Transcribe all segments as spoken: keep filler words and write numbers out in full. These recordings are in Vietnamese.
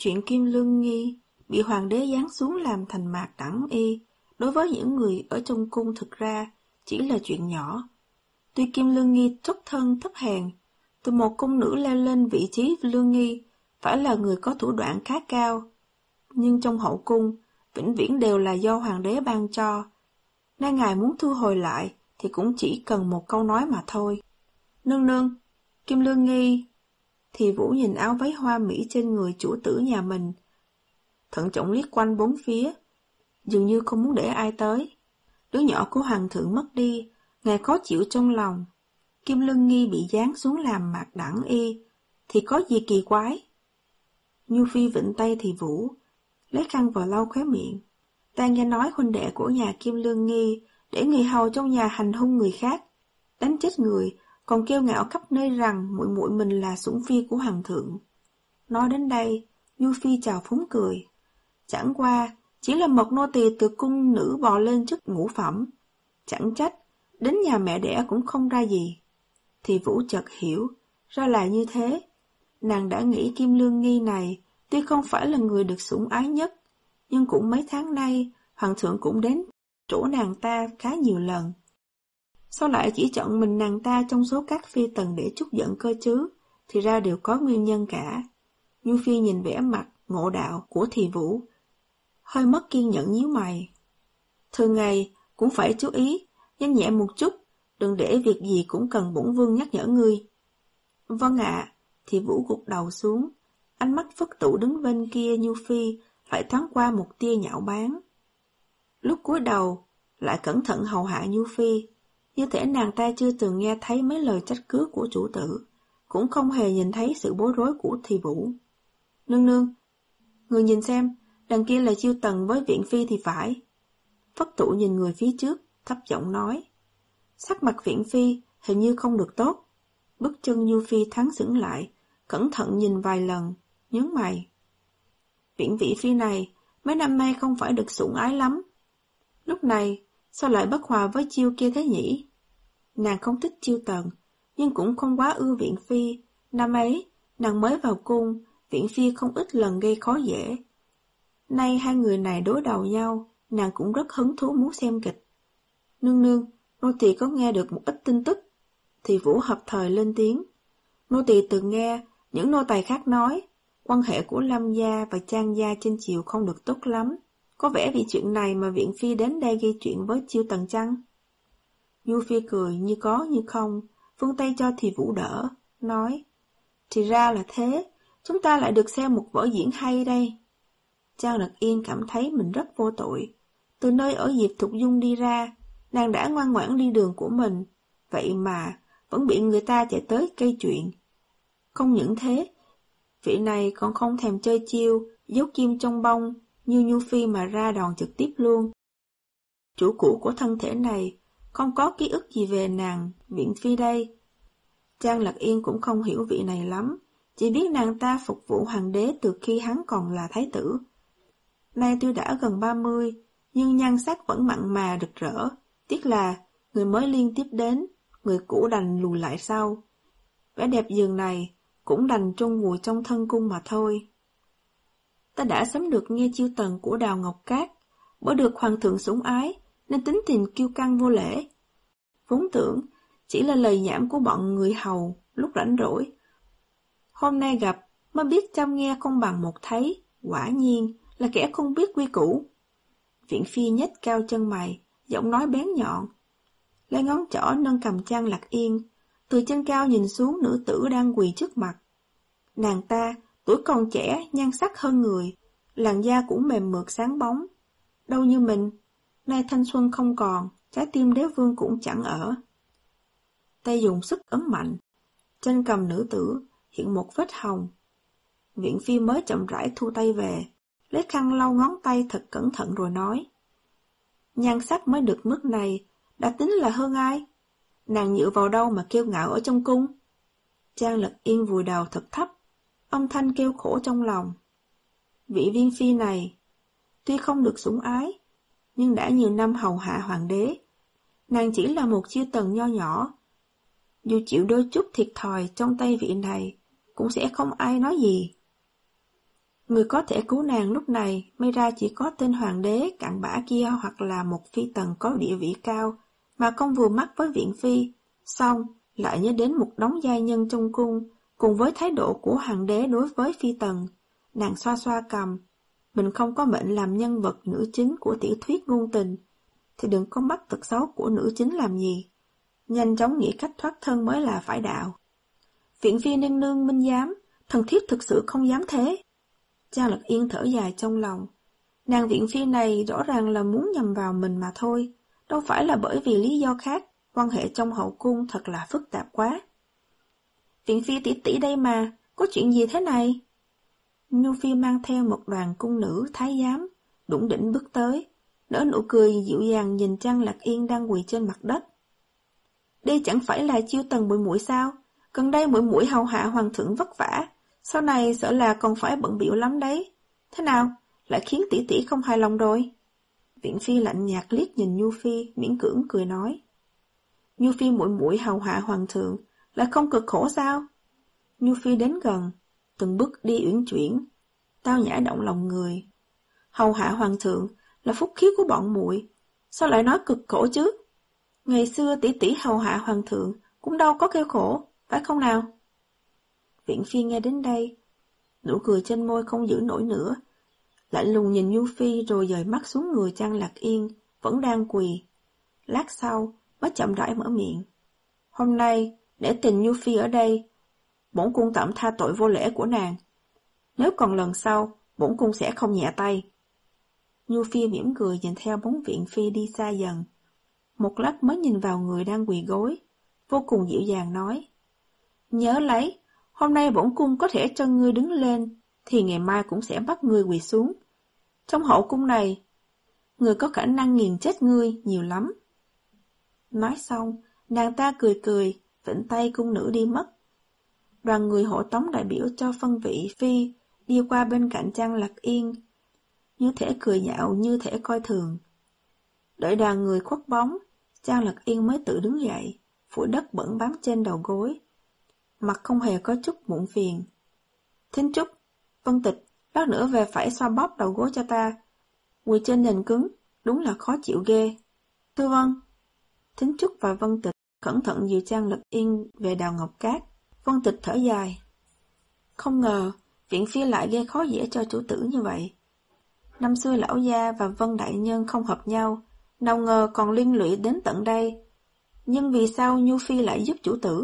Chuyện Kim Lương Nghi bị hoàng đế giáng xuống làm thành mạc đẳng y, đối với những người ở trong cung thực ra chỉ là chuyện nhỏ. Tuy Kim Lương Nghi xuất thân thấp hèn, từ một cung nữ leo lên vị trí Lương Nghi phải là người có thủ đoạn khá cao, nhưng trong hậu cung vĩnh viễn đều là do hoàng đế ban cho. Nay ngài muốn thu hồi lại thì cũng chỉ cần một câu nói mà thôi. Nương nương, Kim Lương Nghi. Thì Vũ nhìn áo váy hoa mỹ trên người chủ tử nhà mình, thận trọng liếc quanh bốn phía, dường như không muốn để ai tới. Đứa nhỏ của hoàng thượng mất đi, ngài khó chịu trong lòng. Kim Lương Nghi bị giáng xuống làm mạc đẳng y, thì có gì kỳ quái? Nhu Phi vịnh tay Thì Vũ, lấy khăn vào lau khóe miệng. Ta nghe nói huynh đệ của nhà Kim Lương Nghi để người hầu trong nhà hành hung người khác, đánh chết người, còn kêu ngạo khắp nơi rằng muội muội mình là sủng phi của hoàng thượng. Nói đến đây, Nhu Phi chào phúng cười. Chẳng qua, chỉ là một nô tỳ từ cung nữ bò lên chức ngũ phẩm. Chẳng trách, đến nhà mẹ đẻ cũng không ra gì. Thì Vũ chợt hiểu, ra là như thế. Nàng đã nghĩ Kim Lương Nghi này tuy không phải là người được sủng ái nhất, nhưng cũng mấy tháng nay, hoàng thượng cũng đến chỗ nàng ta khá nhiều lần. Sao lại chỉ chọn mình nàng ta trong số các phi tần để trút giận cơ chứ? Thì ra đều có nguyên nhân cả. Nhu Phi nhìn vẻ mặt ngộ đạo của Thì Vũ, hơi mất kiên nhẫn nhíu mày. Thường ngày cũng phải chú ý, nhanh nhẹ một chút, đừng để việc gì cũng cần bổn vương nhắc nhở ngươi. Vâng ạ. Thì Vũ gục đầu xuống, ánh mắt Phất Tụ đứng bên kia Nhu Phi lại thoáng qua một tia nhạo báng. Lúc cúi đầu lại cẩn thận hầu hạ Nhu Phi, như thể nàng ta chưa từng nghe thấy mấy lời trách cứ của chủ tử, cũng không hề nhìn thấy sự bối rối của Thì Vũ. Nương nương, người nhìn xem, đằng kia là Chiêu Tần với Viện Phi thì phải. Phất Tụ nhìn người phía trước, thấp giọng nói. Sắc mặt Viện Phi hình như không được tốt. Bước chân Nhu Phi thoáng sững lại, cẩn thận nhìn vài lần, nhướng mày. Viện Vị Phi này mấy năm nay không phải được sủng ái lắm. Lúc này sao lại bất hòa với Chiêu kia thế nhỉ? Nàng không thích Chiêu Tần, nhưng cũng không quá ưa Viện Phi. Năm ấy, nàng mới vào cung, Viện Phi không ít lần gây khó dễ. Nay hai người này đối đầu nhau, nàng cũng rất hứng thú muốn xem kịch. Nương nương, nô tỳ có nghe được một ít tin tức. Thì Vũ hợp thời lên tiếng. Nô tỳ từng nghe những nô tài khác nói, quan hệ của Lâm gia và Trang gia trên triều không được tốt lắm. Có vẻ vì chuyện này mà Viện Phi đến đây gây chuyện với Chiêu Tần chăng? Nhu Phi cười như có như không, vươn tay cho Thì Vũ đỡ, nói. Thì ra là thế, chúng ta lại được xem một vở diễn hay đây. Trang Lật Yên cảm thấy mình rất vô tội. Từ nơi ở Diệp Thục Dung đi ra, nàng đã ngoan ngoãn đi đường của mình, vậy mà vẫn bị người ta chạy tới gây chuyện. Không những thế, vị này còn không thèm chơi chiêu, giấu kim trong bông, như Nhu Phi mà ra đòn trực tiếp luôn. Chủ cũ của thân thể này không có ký ức gì về nàng, Viện Phi đây. Trang Lật Yên cũng không hiểu vị này lắm, chỉ biết nàng ta phục vụ hoàng đế từ khi hắn còn là thái tử. Nay tuy đã gần ba mươi, nhưng nhan sắc vẫn mặn mà rực rỡ, tiếc là người mới liên tiếp đến, người cũ đành lùi lại sau. Vẻ đẹp giường này cũng đành trôn vùi trong thân cung mà thôi. Ta đã sớm được nghe chiêu tần của Đào Ngọc Cát, bởi được hoàng thượng sủng ái nên tính tình kiêu căng vô lễ. Vốn tưởng chỉ là lời nhảm của bọn người hầu lúc rảnh rỗi. Hôm nay gặp mới biết chăm nghe không bằng một thấy, quả nhiên là kẻ không biết quy củ. Viện Phi nhếch cao chân mày, giọng nói bén nhọn, lấy ngón trỏ nâng cầm Trang Lật Yên, từ trên cao nhìn xuống nữ tử đang quỳ trước mặt. Nàng ta tuổi còn trẻ, nhan sắc hơn người, làn da cũng mềm mượt sáng bóng. Đâu như mình, nay thanh xuân không còn, trái tim đế vương cũng chẳng ở. Tay dùng sức ấn mạnh, trên cầm nữ tử hiện một vết hồng. Viện Phi mới chậm rãi thu tay về, lấy khăn lau ngón tay thật cẩn thận rồi nói. Nhan sắc mới được mức này, đã tính là hơn ai? Nàng dựa vào đâu mà kiêu ngạo ở trong cung? Trang Lật Yên vùi đầu thật thấp, âm thanh kêu khổ trong lòng. Vị Viên Phi này, tuy không được sủng ái, nhưng đã nhiều năm hầu hạ hoàng đế. Nàng chỉ là một chiêu tần nho nhỏ. Dù chịu đôi chút thiệt thòi trong tay vị này, cũng sẽ không ai nói gì. Người có thể cứu nàng lúc này, may ra chỉ có tên hoàng đế cặn bã kia hoặc là một phi tần có địa vị cao, mà không vừa mắt với Viện Phi. Xong, lại nhớ đến một đống giai nhân trong cung, cùng với thái độ của hoàng đế đối với phi tần. Nàng xoa xoa cằm. Mình không có mệnh làm nhân vật nữ chính của tiểu thuyết ngôn tình, thì đừng có mắc tật xấu của nữ chính làm gì. Nhanh chóng nghĩ cách thoát thân mới là phải đạo. Viện Phi nương nương minh giám, thần thiếp thực sự không dám thế. Trang Lật Yên thở dài trong lòng. Nàng Viện Phi này rõ ràng là muốn nhầm vào mình mà thôi, đâu phải là bởi vì lý do khác. Quan hệ trong hậu cung thật là phức tạp quá. Viện Phi tỷ tỷ đây mà, có chuyện gì thế này? Nhu Phi mang theo một đoàn cung nữ thái giám, đủng đỉnh bước tới, nở nụ cười dịu dàng nhìn Trang Lật Yên đang quỳ trên mặt đất. Đây chẳng phải là Chiêu Tần muội muội sao? Gần đây muội muội hầu hạ hoàng thượng vất vả, sau này sợ là còn phải bận bịu lắm đấy. Thế nào, lại khiến tỷ tỷ không hài lòng rồi? Viện Phi lạnh nhạt liếc nhìn Nhu Phi, miễn cưỡng cười nói. Nhu Phi muội muội hầu hạ hoàng thượng, lại không cực khổ sao? Nhu Phi đến gần, từng bước đi uyển chuyển, tao nhã động lòng người. Hầu hạ hoàng thượng là phúc khí của bọn muội, sao lại nói cực khổ chứ? Ngày xưa tỷ tỷ hầu hạ hoàng thượng cũng đâu có kêu khổ, phải không nào? Viện Phi nghe đến đây, nụ cười trên môi không giữ nổi nữa, lại lùng nhìn Nhu Phi rồi dời mắt xuống người Trang Lạc Yên, vẫn đang quỳ. Lát sau, mới chậm rãi mở miệng. Hôm nay, để tình Nhu Phi ở đây, bổn cung tạm tha tội vô lễ của nàng. Nếu còn lần sau, bổn cung sẽ không nhẹ tay. Nhu Phi mỉm cười nhìn theo bóng Viện Phi đi xa dần. Một lát mới nhìn vào người đang quỳ gối, vô cùng dịu dàng nói. Nhớ lấy, hôm nay bổn cung có thể cho ngươi đứng lên, thì ngày mai cũng sẽ bắt ngươi quỳ xuống. Trong hậu cung này, người có khả năng nghiền chết ngươi nhiều lắm. Nói xong, nàng ta cười cười, vịnh tay cung nữ đi mất. Đoàn người hộ tống đại biểu cho phân vị Phi đi qua bên cạnh Trang Lạc Yên, như thể cười nhạo, như thể coi thường. Đợi đoàn người khuất bóng, Trang Lạc Yên mới tự đứng dậy, phủi đất bẩn bám trên đầu gối. Mặt không hề có chút muộn phiền. Thính Trúc, Vân Tịch, lát nữa về phải xoa bóp đầu gối cho ta. Quỳ trên nền cứng, đúng là khó chịu ghê. Thưa vâng. Thính Trúc và Vân Tịch cẩn thận dìu Trang Lạc Yên về đào ngọc cát. Vân Tịch thở dài. Không ngờ, Viện Phi lại gây khó dễ cho chủ tử như vậy. Năm xưa lão gia và Vân đại nhân không hợp nhau, nào ngờ còn liên lụy đến tận đây. Nhưng vì sao Nhu Phi lại giúp chủ tử?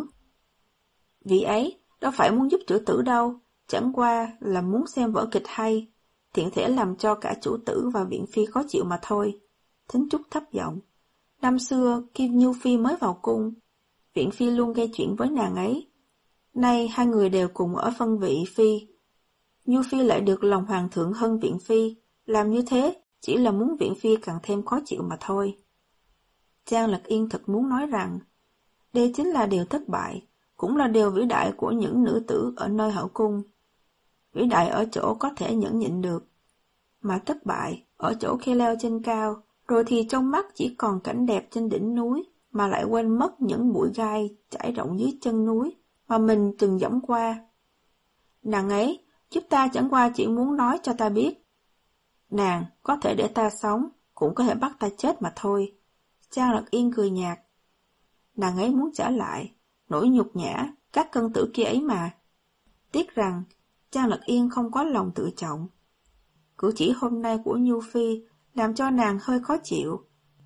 Vị ấy đâu phải muốn giúp chủ tử đâu, chẳng qua là muốn xem vở kịch hay, tiện thể làm cho cả chủ tử và Viện Phi khó chịu mà thôi. Thính Trúc thấp giọng. Năm xưa khi Nhu Phi mới vào cung, Viện Phi luôn gây chuyện với nàng ấy. Nay hai người đều cùng ở phân vị Phi. Nhu Phi lại được lòng hoàng thượng hơn Viện Phi, làm như thế chỉ là muốn Viện Phi càng thêm khó chịu mà thôi. Trang Lạc Yên thật muốn nói rằng, đây chính là điều thất bại, cũng là điều vĩ đại của những nữ tử ở nơi hậu cung. Vĩ đại ở chỗ có thể nhẫn nhịn được, mà thất bại ở chỗ khi leo trên cao, rồi thì trong mắt chỉ còn cảnh đẹp trên đỉnh núi, mà lại quên mất những bụi gai trải rộng dưới chân núi mà mình từng dẫm qua. Nàng ấy giúp ta chẳng qua chỉ muốn nói cho ta biết, nàng có thể để ta sống, cũng có thể bắt ta chết mà thôi. Trang Lạc Yên cười nhạt. Nàng ấy muốn trả lại nỗi nhục nhã các cân tử kia ấy mà. Tiếc rằng Trang Lạc Yên không có lòng tự trọng. Cử chỉ hôm nay của Nhu Phi làm cho nàng hơi khó chịu.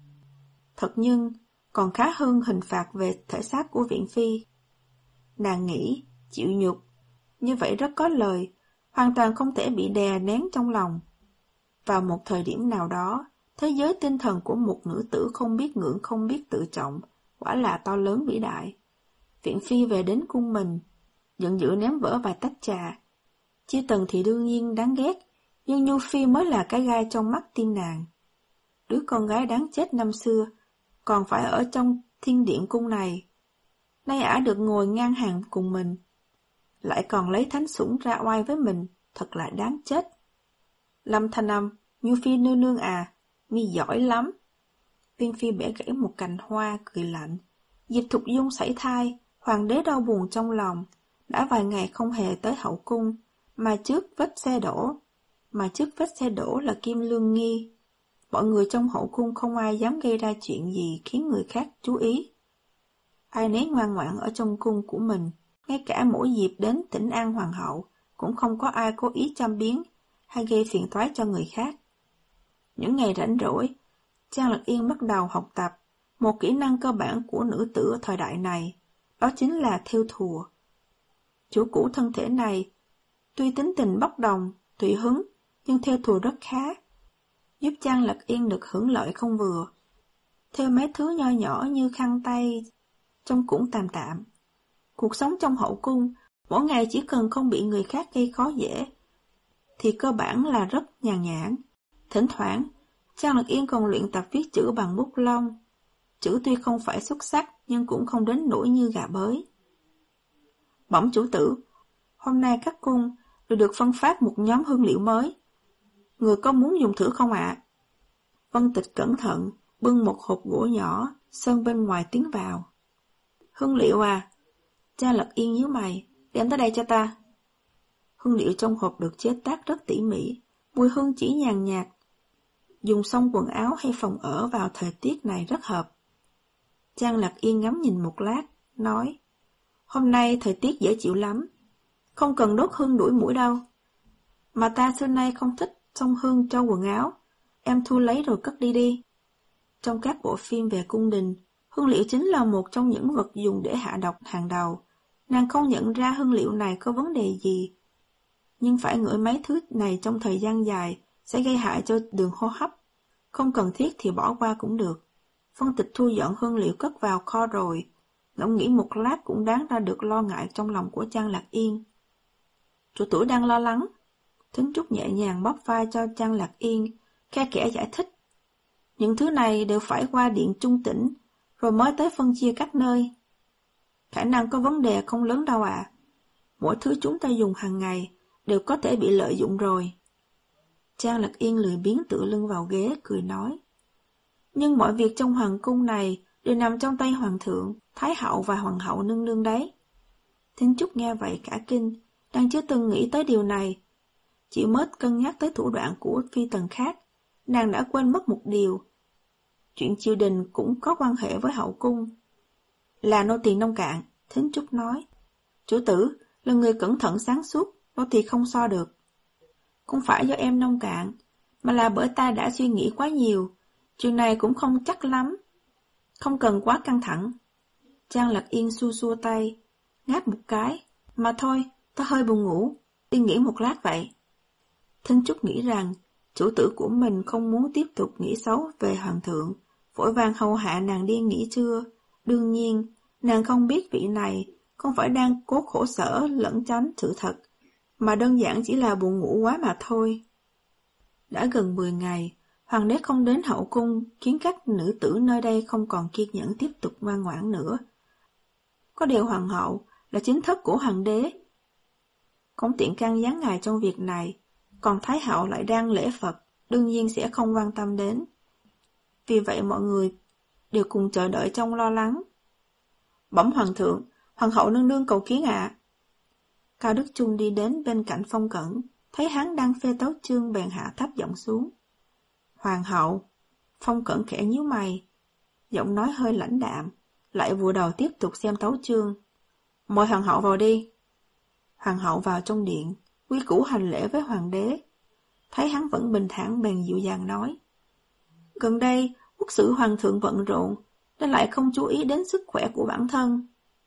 Thật nhưng còn khá hơn hình phạt về thể xác của Viện Phi. Nàng nghĩ chịu nhục như vậy rất có lời, hoàn toàn không thể bị đè nén trong lòng. Vào một thời điểm nào đó, thế giới tinh thần của một nữ tử không biết ngưỡng, không biết tự trọng, quả là to lớn vĩ đại. Viện Phi về đến cung mình, giận dữ ném vỡ vài tách trà. Chiêu Tần thì đương nhiên đáng ghét, nhưng Nhu Phi mới là cái gai trong mắt tim nàng. Đứa con gái đáng chết năm xưa, còn phải ở trong thiên điện cung này. Nay ả được ngồi ngang hàng cùng mình, lại còn lấy thánh sủng ra oai với mình, thật là đáng chết. Lâm Thanh Âm, Nhu Phi nương nương à, mi giỏi lắm. Viên Phi bẻ gãy một cành hoa, cười lạnh. Diệp Thục Dung sảy thai, hoàng đế đau buồn trong lòng, đã vài ngày không hề tới hậu cung, mà trước vết xe đổ, mà trước vết xe đổ là Kim Lương Nghi. Mọi người trong hậu cung không ai dám gây ra chuyện gì khiến người khác chú ý. Ai nấy ngoan ngoãn ở trong cung của mình, ngay cả mỗi dịp đến thỉnh an hoàng hậu, cũng không có ai cố ý châm biếm hay gây phiền toái cho người khác. Những ngày rảnh rỗi, Trang Lạc Yên bắt đầu học tập một kỹ năng cơ bản của nữ tử ở thời đại này, đó chính là thêu thùa. Chủ cũ thân thể này, tuy tính tình bốc đồng, tùy hứng, nhưng thêu thùa rất khá, giúp Trang Lạc Yên được hưởng lợi không vừa. Thêu mấy thứ nho nhỏ như khăn tay, trông cũng tạm tạm. Cuộc sống trong hậu cung, mỗi ngày chỉ cần không bị người khác gây khó dễ, thì cơ bản là rất nhàn nhãn. Thỉnh thoảng, Trang Lạc Yên còn luyện tập viết chữ bằng bút lông. Chữ tuy không phải xuất sắc, nhưng cũng không đến nỗi như gà bới. Bẩm chủ tử, hôm nay các cung đều được phân phát một nhóm hương liệu mới. Người có muốn dùng thử không ạ? À? Vân Tịch cẩn thận, bưng một hộp gỗ nhỏ, sơn bên ngoài tiến vào. Hương liệu à? Trang Lạc Yên nhíu mày, đem tới đây cho ta. Hương liệu trong hộp được chế tác rất tỉ mỉ, mùi hương chỉ nhàn nhạt. Dùng xong quần áo hay phòng ở vào thời tiết này rất hợp. Trang Lạc Yên ngắm nhìn một lát, nói, hôm nay thời tiết dễ chịu lắm, không cần đốt hương đuổi muỗi đâu. Mà ta xưa nay không thích xông hương cho quần áo, em thu lấy rồi cất đi đi. Trong các bộ phim về cung đình, hương liệu chính là một trong những vật dùng để hạ độc hàng đầu. Nàng không nhận ra hương liệu này có vấn đề gì, nhưng phải ngửi mấy thứ này trong thời gian dài sẽ gây hại cho đường hô hấp. Không cần thiết thì bỏ qua cũng được. Vân Tịch thu dọn hương liệu cất vào kho rồi, ngẫm nghĩ một lát cũng đáng ra được lo ngại trong lòng của Trang Lạc Yên. Chủ tử đang lo lắng. Thính Trúc nhẹ nhàng bóp vai cho Trang Lạc Yên, khe khẽ giải thích. Những thứ này đều phải qua điện trung tỉnh, rồi mới tới phân chia các nơi. Khả năng có vấn đề không lớn đâu ạ. À. Mỗi thứ chúng ta dùng hàng ngày đều có thể bị lợi dụng rồi. Trang Lạc Yên lười biếng tựa lưng vào ghế, cười nói. Nhưng mọi việc trong hoàng cung này đều nằm trong tay hoàng thượng, thái hậu và hoàng hậu nương nương đấy. Thính Trúc nghe vậy cả kinh, đang chưa từng nghĩ tới điều này. Chỉ mới cân nhắc tới thủ đoạn của phi tần khác, nàng đã quên mất một điều. Chuyện triều đình cũng có quan hệ với hậu cung. Là nô tỳ nông cạn, Thính Trúc nói. Chủ tử, là người cẩn thận sáng suốt, nô tỳ không so được. Không phải do em nông cạn, mà là bởi ta đã suy nghĩ quá nhiều. Chuyện này cũng không chắc lắm. Không cần quá căng thẳng. Trang Lạc Yên xua xua tay, ngáp một cái. Mà thôi, ta hơi buồn ngủ, đi nghỉ một lát vậy. Thính Trúc nghĩ rằng, chủ tử của mình không muốn tiếp tục nghĩ xấu về hoàng thượng, vội vàng hầu hạ nàng đi nghỉ trưa. Đương nhiên, nàng không biết vị này không phải đang cố khổ sở lẫn tránh sự thật, mà đơn giản chỉ là buồn ngủ quá mà thôi. Đã gần mười ngày, hoàng đế không đến hậu cung, khiến các nữ tử nơi đây không còn kiên nhẫn tiếp tục ngoan ngoãn nữa. Có điều hoàng hậu là chính thất của hoàng đế, không tiện can gián ngài trong việc này, còn thái hậu lại đang lễ Phật, đương nhiên sẽ không quan tâm đến. Vì vậy mọi người đều cùng chờ đợi trong lo lắng. Bẩm hoàng thượng, hoàng hậu nương nương cầu kiến ạ. À. Cao Đức Trung đi đến bên cạnh Phong Cẩn, thấy hắn đang phê tấu chương bèn hạ thấp giọng xuống. Hoàng hậu. Phong Cẩn khẽ nhíu mày, giọng nói hơi lãnh đạm, lại vùa đầu tiếp tục xem tấu chương. Mời hoàng hậu vào đi. Hoàng hậu vào trong điện, quy củ hành lễ với hoàng đế. Thấy hắn vẫn bình thản bèn dịu dàng nói. Gần đây, quốc sử hoàng thượng bận rộn, nên lại không chú ý đến sức khỏe của bản thân.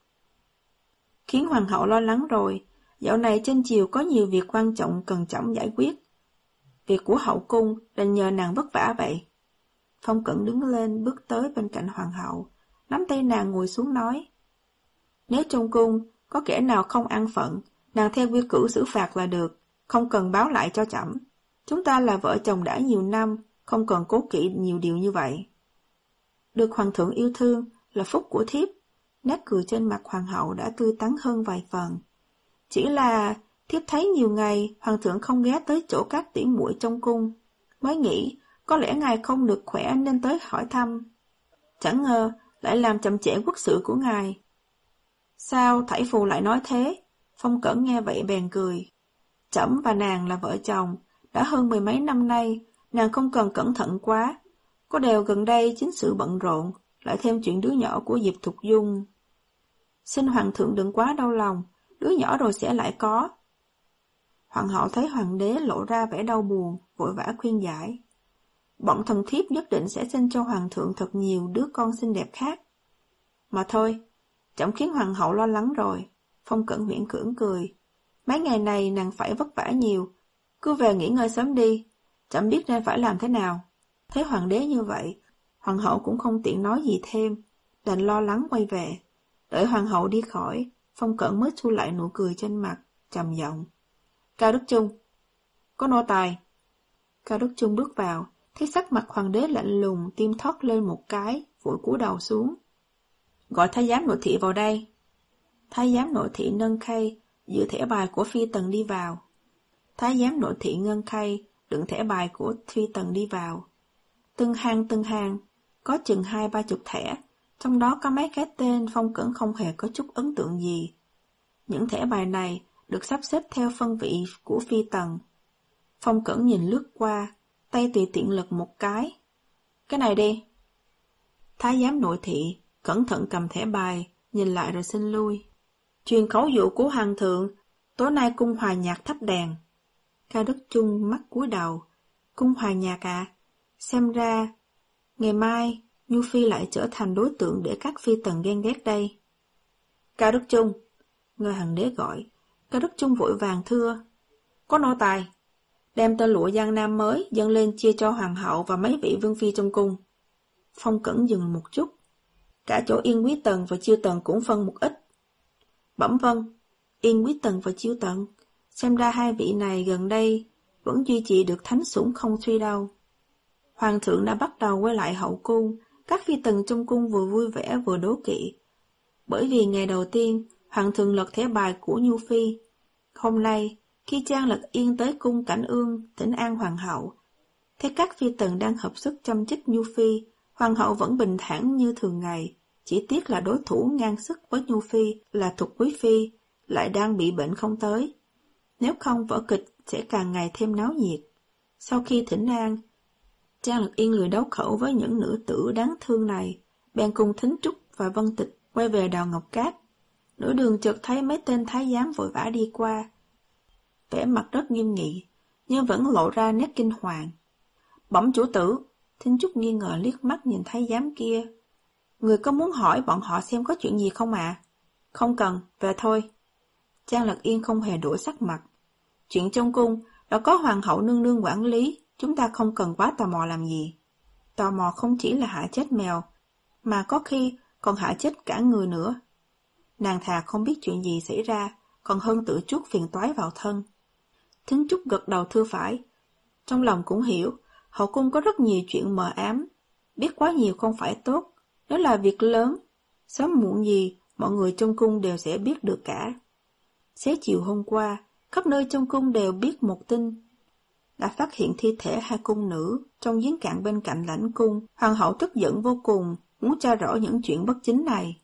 Khiến hoàng hậu lo lắng rồi, dạo này trên triều có nhiều việc quan trọng cần chậm giải quyết. Việc của hậu cung đành nhờ nàng vất vả vậy. Phong Cẩn đứng lên bước tới bên cạnh hoàng hậu, nắm tay nàng ngồi xuống nói. Nếu trong cung có kẻ nào không an phận, nàng theo quy củ xử phạt là được, không cần báo lại cho chậm. Chúng ta là vợ chồng đã nhiều năm, không cần cố kỵ nhiều điều như vậy. Được hoàng thượng yêu thương là phúc của thiếp. Nét cười trên mặt hoàng hậu đã tươi tắn hơn vài phần. Chỉ là thiếp thấy nhiều ngày hoàng thượng không ghé tới chỗ các tỷ muội trong cung, mới nghĩ có lẽ ngài không được khỏe nên tới hỏi thăm. Chẳng ngờ lại làm chậm trễ quốc sự của ngài. Sao thảy phù lại nói thế? Phong Cẩn nghe vậy bèn cười. Trẫm và nàng là vợ chồng, Đã hơn mười mấy năm nay, nàng không cần cẩn thận quá. Có điều gần đây chính sự bận rộn, lại thêm chuyện đứa nhỏ của Diệp Thục Dung. Xin hoàng thượng đừng quá đau lòng, đứa nhỏ rồi sẽ lại có. Hoàng hậu thấy hoàng đế lộ ra vẻ đau buồn, vội vã khuyên giải. Bọn thần thiếp nhất định sẽ sinh cho hoàng thượng thật nhiều đứa con xinh đẹp khác. Mà thôi, chẳng khiến hoàng hậu lo lắng rồi. Phong Cẩn miễn cưỡng cười. Mấy ngày này nàng phải vất vả nhiều, cứ về nghỉ ngơi sớm đi, chẳng biết nên phải làm thế nào. Thấy hoàng đế như vậy, hoàng hậu cũng không tiện nói gì thêm, đành lo lắng quay về. Đợi hoàng hậu đi khỏi, Phong Cẩn mới thu lại nụ cười trên mặt, trầm giọng. Cao Đức Chung. Có nô tài. Cao Đức Chung bước vào, thấy sắc mặt hoàng đế lạnh lùng, tim thoát lên một cái, vội cúi đầu xuống. Gọi thái giám nội thị vào đây. Thái giám nội thị nâng khay, giữ thẻ bài của phi tần đi vào. Thái giám nội thị ngân khay, đựng thẻ bài của phi tần đi vào. Từng hàng từng hàng, có chừng hai ba chục thẻ, trong đó có mấy cái tên Phong Cẩn không hề có chút ấn tượng gì. Những thẻ bài này được sắp xếp theo phân vị của phi tần. Phong Cẩn nhìn lướt qua, tay tùy tiện lật một cái. Cái này đi. Thái giám nội thị cẩn thận cầm thẻ bài, nhìn lại rồi xin lui. Truyền khẩu dụ của hoàng thượng, tối nay cung hòa nhạc thắp đèn. Cao Đức Chung mắt cúi đầu. Cung hòa nhạc à? Xem ra, ngày mai, Nhu Phi lại trở thành đối tượng để các phi tần ghen ghét đây. Cao Đức Chung. Ngôi hoàng đế gọi. Cao Đức Chung vội vàng thưa. Có nô tài. Đem tơ lụa Giang Nam mới dâng lên chia cho hoàng hậu và mấy vị vương phi trong cung. Phong Cẩn dừng một chút. Cả chỗ Yên Quý Tần và Chiêu Tần cũng phân một ít. Bẩm vâng. Yên Quý Tần và Chiêu Tần. Xem ra hai vị này gần đây vẫn duy trì được thánh sủng không suy đâu. Hoàng thượng đã bắt đầu quay lại hậu cung. Các phi tần trong cung vừa vui vẻ vừa đố kỵ. Bởi vì ngày đầu tiên, hoàng thượng lật thẻ bài của Nhu Phi. Hôm nay, khi Trang Lật Yên tới cung Cảnh Ương, thỉnh an hoàng hậu, thấy các phi tần đang hợp sức chăm chích Nhu Phi, hoàng hậu vẫn bình thản như thường ngày, chỉ tiếc là đối thủ ngang sức với Nhu Phi là Thục Quý Phi, lại đang bị bệnh không tới. Nếu không vở kịch sẽ càng ngày thêm náo nhiệt. Sau khi thỉnh an, Trang Lật Yên lười đấu khẩu với những nữ tử đáng thương này, bèn cùng Thính Trúc và Vân Tịch quay về Đào Ngọc Cát. Nửa đường chợt thấy mấy tên thái giám vội vã đi qua, vẻ mặt rất nghiêm nghị, nhưng vẫn lộ ra nét kinh hoàng. Bẩm chủ tử. Thính Trúc nghi ngờ liếc mắt nhìn thái giám kia. Người có muốn hỏi bọn họ xem có chuyện gì không ạ? À? Không cần, về thôi. Trang Lật Yên không hề đổi sắc mặt. Chuyện trong cung đã có hoàng hậu nương nương quản lý, chúng ta không cần quá tò mò làm gì. Tò mò không chỉ là hại chết mèo, mà có khi còn hại chết cả người nữa. Nàng thà không biết chuyện gì xảy ra, còn hơn tự chuốc phiền toái vào thân. Thính Trúc gật đầu thưa phải. Trong lòng cũng hiểu, hậu cung có rất nhiều chuyện mờ ám. Biết quá nhiều không phải tốt, đó là việc lớn. Sớm muộn gì, mọi người trong cung đều sẽ biết được cả. Xế chiều hôm qua, khắp nơi trong cung đều biết một tin. Đã phát hiện thi thể hai cung nữ trong giếng cạn bên cạnh lãnh cung. Hoàng hậu tức giận vô cùng, muốn tra rõ những chuyện bất chính này.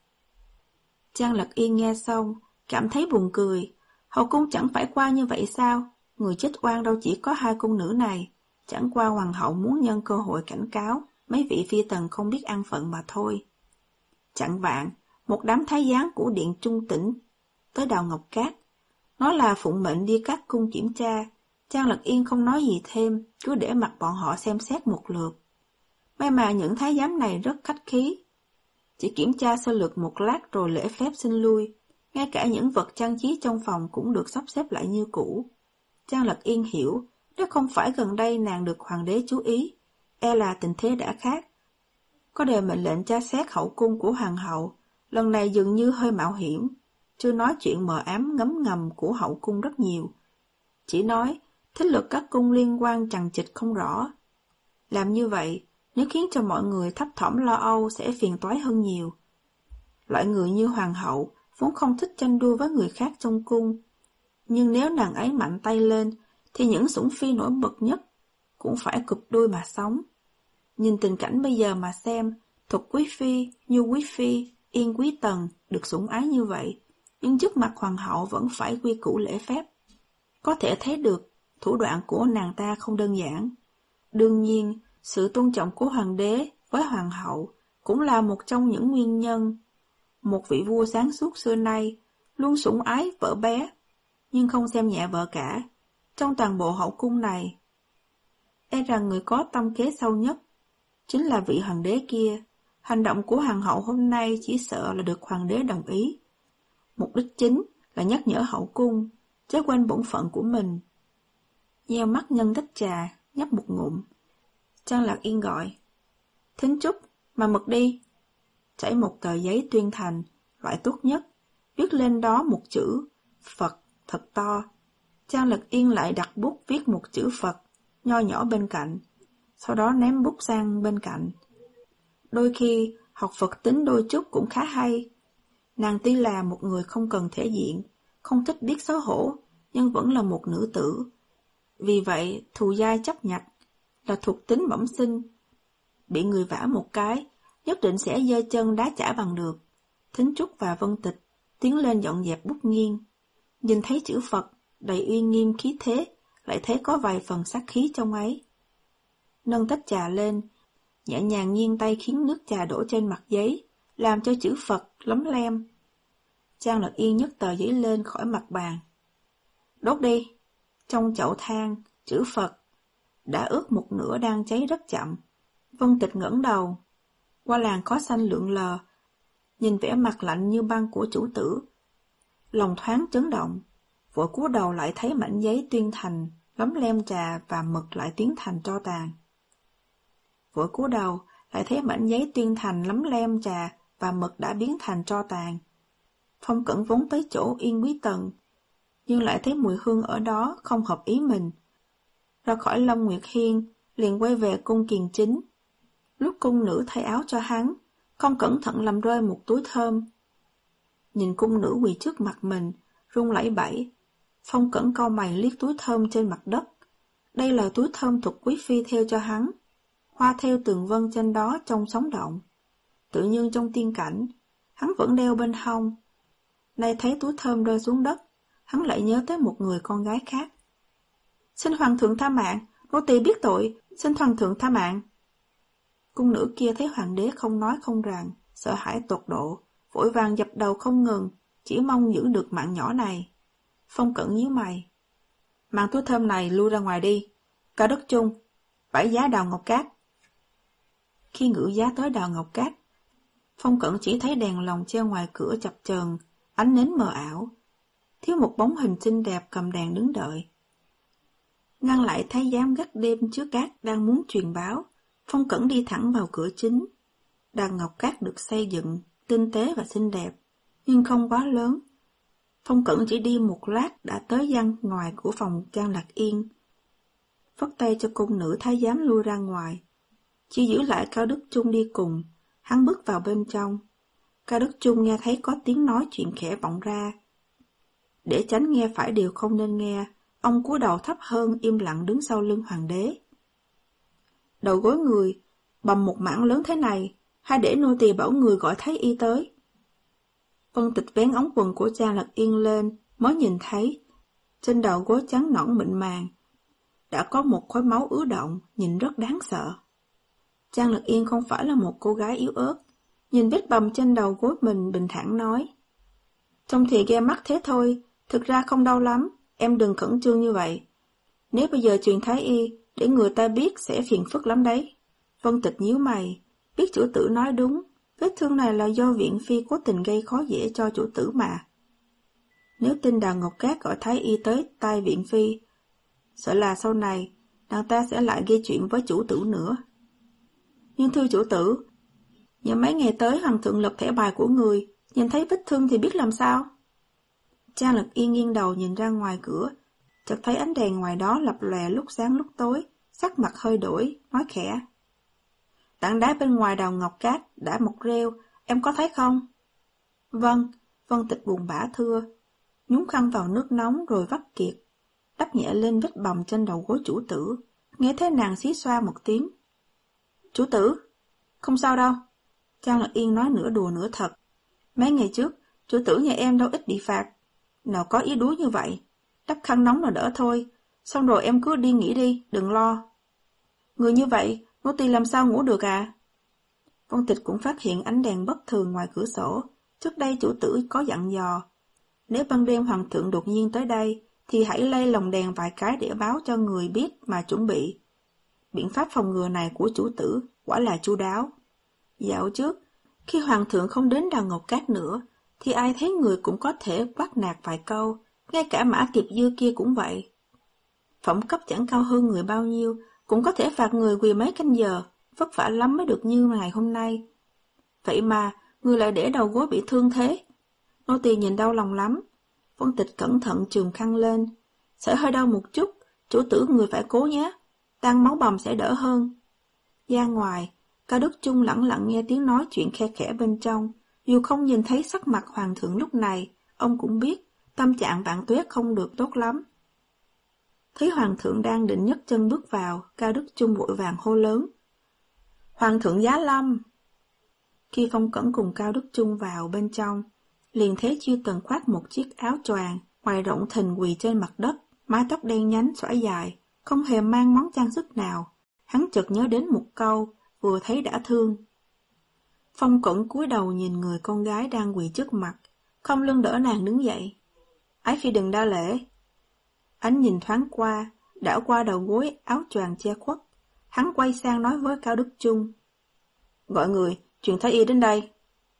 Trang Lật Yên nghe xong, cảm thấy buồn cười. Hậu cung chẳng phải qua như vậy sao? Người chết oan đâu chỉ có hai cung nữ này. Chẳng qua hoàng hậu muốn nhân cơ hội cảnh cáo mấy vị phi tần không biết an phận mà thôi. Chẳng vạn, một đám thái giám của điện Trung Tỉnh tới Đào Ngọc Cát. Nó là phụng mệnh đi các cung kiểm tra. Trang Lật Yên không nói gì thêm, cứ để mặc bọn họ xem xét một lượt. May mà những thái giám này rất khách khí. Chỉ kiểm tra sơ lược một lát rồi lễ phép xin lui. Ngay cả những vật trang trí trong phòng cũng được sắp xếp lại như cũ. Trang Lật Yên hiểu, nếu không phải gần đây nàng được hoàng đế chú ý, e là tình thế đã khác. Có điều mệnh lệnh tra xét hậu cung của hoàng hậu, lần này dường như hơi mạo hiểm, chưa nói chuyện mờ ám ngấm ngầm của hậu cung rất nhiều. Chỉ nói, thế lực các cung liên quan chằng chịt không rõ. Làm như vậy, nếu khiến cho mọi người thấp thỏm lo âu sẽ phiền toái hơn nhiều. Loại người như hoàng hậu vốn không thích tranh đua với người khác trong cung, nhưng nếu nàng ấy mạnh tay lên, thì những sủng phi nổi bật nhất cũng phải cụp đuôi mà sống. Nhìn tình cảnh bây giờ mà xem, Thục Quý Phi, Nhu Quý Phi, Yên Quý Tần được sủng ái như vậy, nhưng trước mặt hoàng hậu vẫn phải quy củ lễ phép. Có thể thấy được, thủ đoạn của nàng ta không đơn giản. Đương nhiên, sự tôn trọng của hoàng đế với hoàng hậu cũng là một trong những nguyên nhân. Một vị vua sáng suốt xưa nay luôn sủng ái vợ bé, nhưng không xem nhẹ vợ cả. Trong toàn bộ hậu cung này, e rằng người có tâm kế sâu nhất chính là vị hoàng đế kia. Hành động của hoàng hậu hôm nay chỉ sợ là được hoàng đế đồng ý. Mục đích chính là nhắc nhở hậu cung chớ quên bổn phận của mình. Nheo mắt nhân tách trà, nhấp một ngụm. Trang Lạc Yên gọi: Thính Trúc, mà mực đi. Chảy một tờ giấy tuyên thành, loại tốt nhất, viết lên đó một chữ Phật thật to. Trang Lạc Yên lại đặt bút viết một chữ Phật nho nhỏ bên cạnh, sau đó ném bút sang bên cạnh. Đôi khi, học Phật tính đôi chút cũng khá hay. Nàng tuy là một người không cần thể diện, không thích biết xấu hổ, nhưng vẫn là một nữ tử. Vì vậy, thù dai chấp nhặt là thuộc tính bẩm sinh. Bị người vả một cái, nhất định sẽ giơ chân đá chả bằng được. Thính Trúc và Vân Tịch tiến lên dọn dẹp bút nghiêng. Nhìn thấy chữ Phật đầy uy nghiêm khí thế, lại thấy có vài phần sát khí trong ấy. Nâng tách trà lên, nhẹ nhàng nghiêng tay khiến nước trà đổ trên mặt giấy, làm cho chữ Phật lấm lem. Trang Lạc Yên nhấc tờ giấy lên khỏi mặt bàn. Đốt đi. Trong chậu than, chữ Phật đã ướt một nửa đang cháy rất chậm. Vân Tịch ngẩng đầu, qua làn khói xanh lượn lờ, nhìn vẻ mặt lạnh như băng của chủ tử. Lòng thoáng chấn động, vội cúi đầu lại thấy mảnh giấy tuyên thành, lấm lem trà và mực lại tiến thành tro tàn. Vội cúi đầu lại thấy mảnh giấy tuyên thành lấm lem trà và mực đã biến thành tro tàn. Phong Cẩn vốn tới chỗ Yên Quý Tần, nhưng lại thấy mùi hương ở đó không hợp ý mình. Ra khỏi Long Nguyệt Hiên, liền quay về cung Kiền Chính. Lúc cung nữ thay áo cho hắn, không cẩn thận làm rơi một túi thơm. Nhìn cung nữ quỳ trước mặt mình, run lẩy bẩy. Phong Cẩn cau mày liếc túi thơm trên mặt đất. Đây là túi thơm thuộc quý phi theo cho hắn. Hoa theo tường vân trên đó trông sống động. Tự nhiên trong tiên cảnh, hắn vẫn đeo bên hông. Nay thấy túi thơm rơi xuống đất, hắn lại nhớ tới một người con gái khác. Xin hoàng thượng tha mạng, nô tỳ biết tội, xin hoàng thượng tha mạng. Cung nữ kia thấy hoàng đế không nói không rằng, sợ hãi tột độ, vội vàng dập đầu không ngừng, chỉ mong giữ được mạng nhỏ này. Phong Cẩn nhíu mày. Mang túi thơm này lui ra ngoài đi. Cao Đức Chung, bãi giá Đào Ngọc Cát. Khi ngự giá tới Đào Ngọc Cát, Phong Cẩn chỉ thấy đèn lồng treo ngoài cửa chập chờn, ánh nến mờ ảo. Thiếu một bóng hình xinh đẹp cầm đèn đứng đợi. Ngăn lại thái giám gác đêm trước cát đang muốn truyền báo, Phong Cẩn đi thẳng vào cửa chính. Đàn Ngọc Cát được xây dựng, tinh tế và xinh đẹp, nhưng không quá lớn. Phong Cẩn chỉ đi một lát đã tới gian ngoài của phòng Trang Lạc Yên. Phất tay cho cung nữ thái giám lui ra ngoài, chỉ giữ lại Cao Đức Chung đi cùng. Hắn bước vào bên trong. Cao Đức Chung nghe thấy có tiếng nói chuyện khẽ vọng ra. Để tránh nghe phải điều không nên nghe, ông cúi đầu thấp hơn im lặng đứng sau lưng hoàng đế. Đầu gối người, bầm một mảng lớn thế này, hay để nô tỳ bảo người gọi thái y tới. Vân Tịch vén ống quần của Trang Lạc Yên lên, mới nhìn thấy, trên đầu gối trắng nõn mịn màng, đã có một khối máu ứ động, nhìn rất đáng sợ. Trang Lạc Yên không phải là một cô gái yếu ớt, nhìn vết bầm trên đầu gối mình bình thản nói. Trông thì ghe mắt thế thôi, thực ra không đau lắm, em đừng khẩn trương như vậy. Nếu bây giờ truyền thái y, để người ta biết sẽ phiền phức lắm đấy. Vân Tịch nhíu mày, biết chủ tử nói đúng, vết thương này là do viện phi cố tình gây khó dễ cho chủ tử mà. Nếu tin Đào Ngọc Cát gọi thái y tới tai viện phi, sợ là sau này, nàng ta sẽ lại gây chuyện với chủ tử nữa. Nhưng thưa chủ tử, nhờ mấy ngày tới hoàng thượng lập thẻ bài của người, nhìn thấy vết thương thì biết làm sao? Trang Lạc Yên nghiêng đầu nhìn ra ngoài cửa, chợt thấy ánh đèn ngoài đó lập lòe lúc sáng lúc tối, sắc mặt hơi đổi, nói khẽ. Tảng đá bên ngoài Đào Ngọc Cát đã mọc rêu, em có thấy không? Vâng, Vân Tịch buồn bã thưa, nhúng khăn vào nước nóng rồi vắt kiệt, đắp nhẹ lên vết bầm trên đầu gối chủ tử, nghe thấy nàng xí xoa một tiếng. Chủ tử, không sao đâu. Trang Lạc Yên nói nửa đùa nửa thật. Mấy ngày trước, chủ tử nhà em đâu ít bị phạt, nào có ý đuối như vậy, đắp khăn nóng là đỡ thôi, Xong rồi em cứ đi nghỉ đi, đừng lo. Người như vậy, nô tỳ làm sao ngủ được à? Vân Tịch cũng phát hiện ánh đèn bất thường ngoài cửa sổ. Trước đây chủ tử có dặn dò, nếu ban đêm hoàng thượng đột nhiên tới đây, thì hãy lay lồng đèn vài cái để báo cho người biết mà chuẩn bị. Biện pháp phòng ngừa này của chủ tử quả là chu đáo. Dạo trước, khi hoàng thượng không đến Đào Ngọc Cát nữa, thì ai thấy người cũng có thể quát nạt vài câu, ngay cả Mã Tiệp Dư kia cũng vậy. Phẩm cấp chẳng cao hơn người bao nhiêu, cũng có thể phạt người quỳ mấy canh giờ, vất vả lắm mới được như ngày hôm nay. Vậy mà, người lại để đầu gối bị thương thế. Nô tỳ nhìn đau lòng lắm. Vân Tịch cẩn thận chườm khăn lên. Sẽ hơi đau một chút, chủ tử người phải cố nhé. Tan máu bầm sẽ đỡ hơn. Ra ngoài, Cao Đức Chung lẳng lặng nghe tiếng nói chuyện khe khẽ bên trong. Dù không nhìn thấy sắc mặt hoàng thượng lúc này, ông cũng biết tâm trạng Vạn Tuế không được tốt lắm. Thấy hoàng thượng đang định nhấc chân bước vào, Cao Đức Chung vội vàng hô lớn. Hoàng thượng giá lâm! Khi Phong Cẩn cùng Cao Đức Chung vào bên trong, liền thấy Chiêu Tần khoác một chiếc áo choàng, ngoài rộng thình quỳ trên mặt đất, mái tóc đen nhánh xõa dài, không hề mang món trang sức nào. Hắn chợt nhớ đến một câu, vừa thấy đã thương. Phong Cẩn cúi đầu nhìn người con gái đang quỳ trước mặt, không lưng đỡ nàng đứng dậy. Ái phi đừng đa lễ. Ánh nhìn thoáng qua, đảo qua đầu gối áo choàng che khuất. Hắn quay sang nói với Cao Đức Chung. Gọi người, truyền thái y đến đây.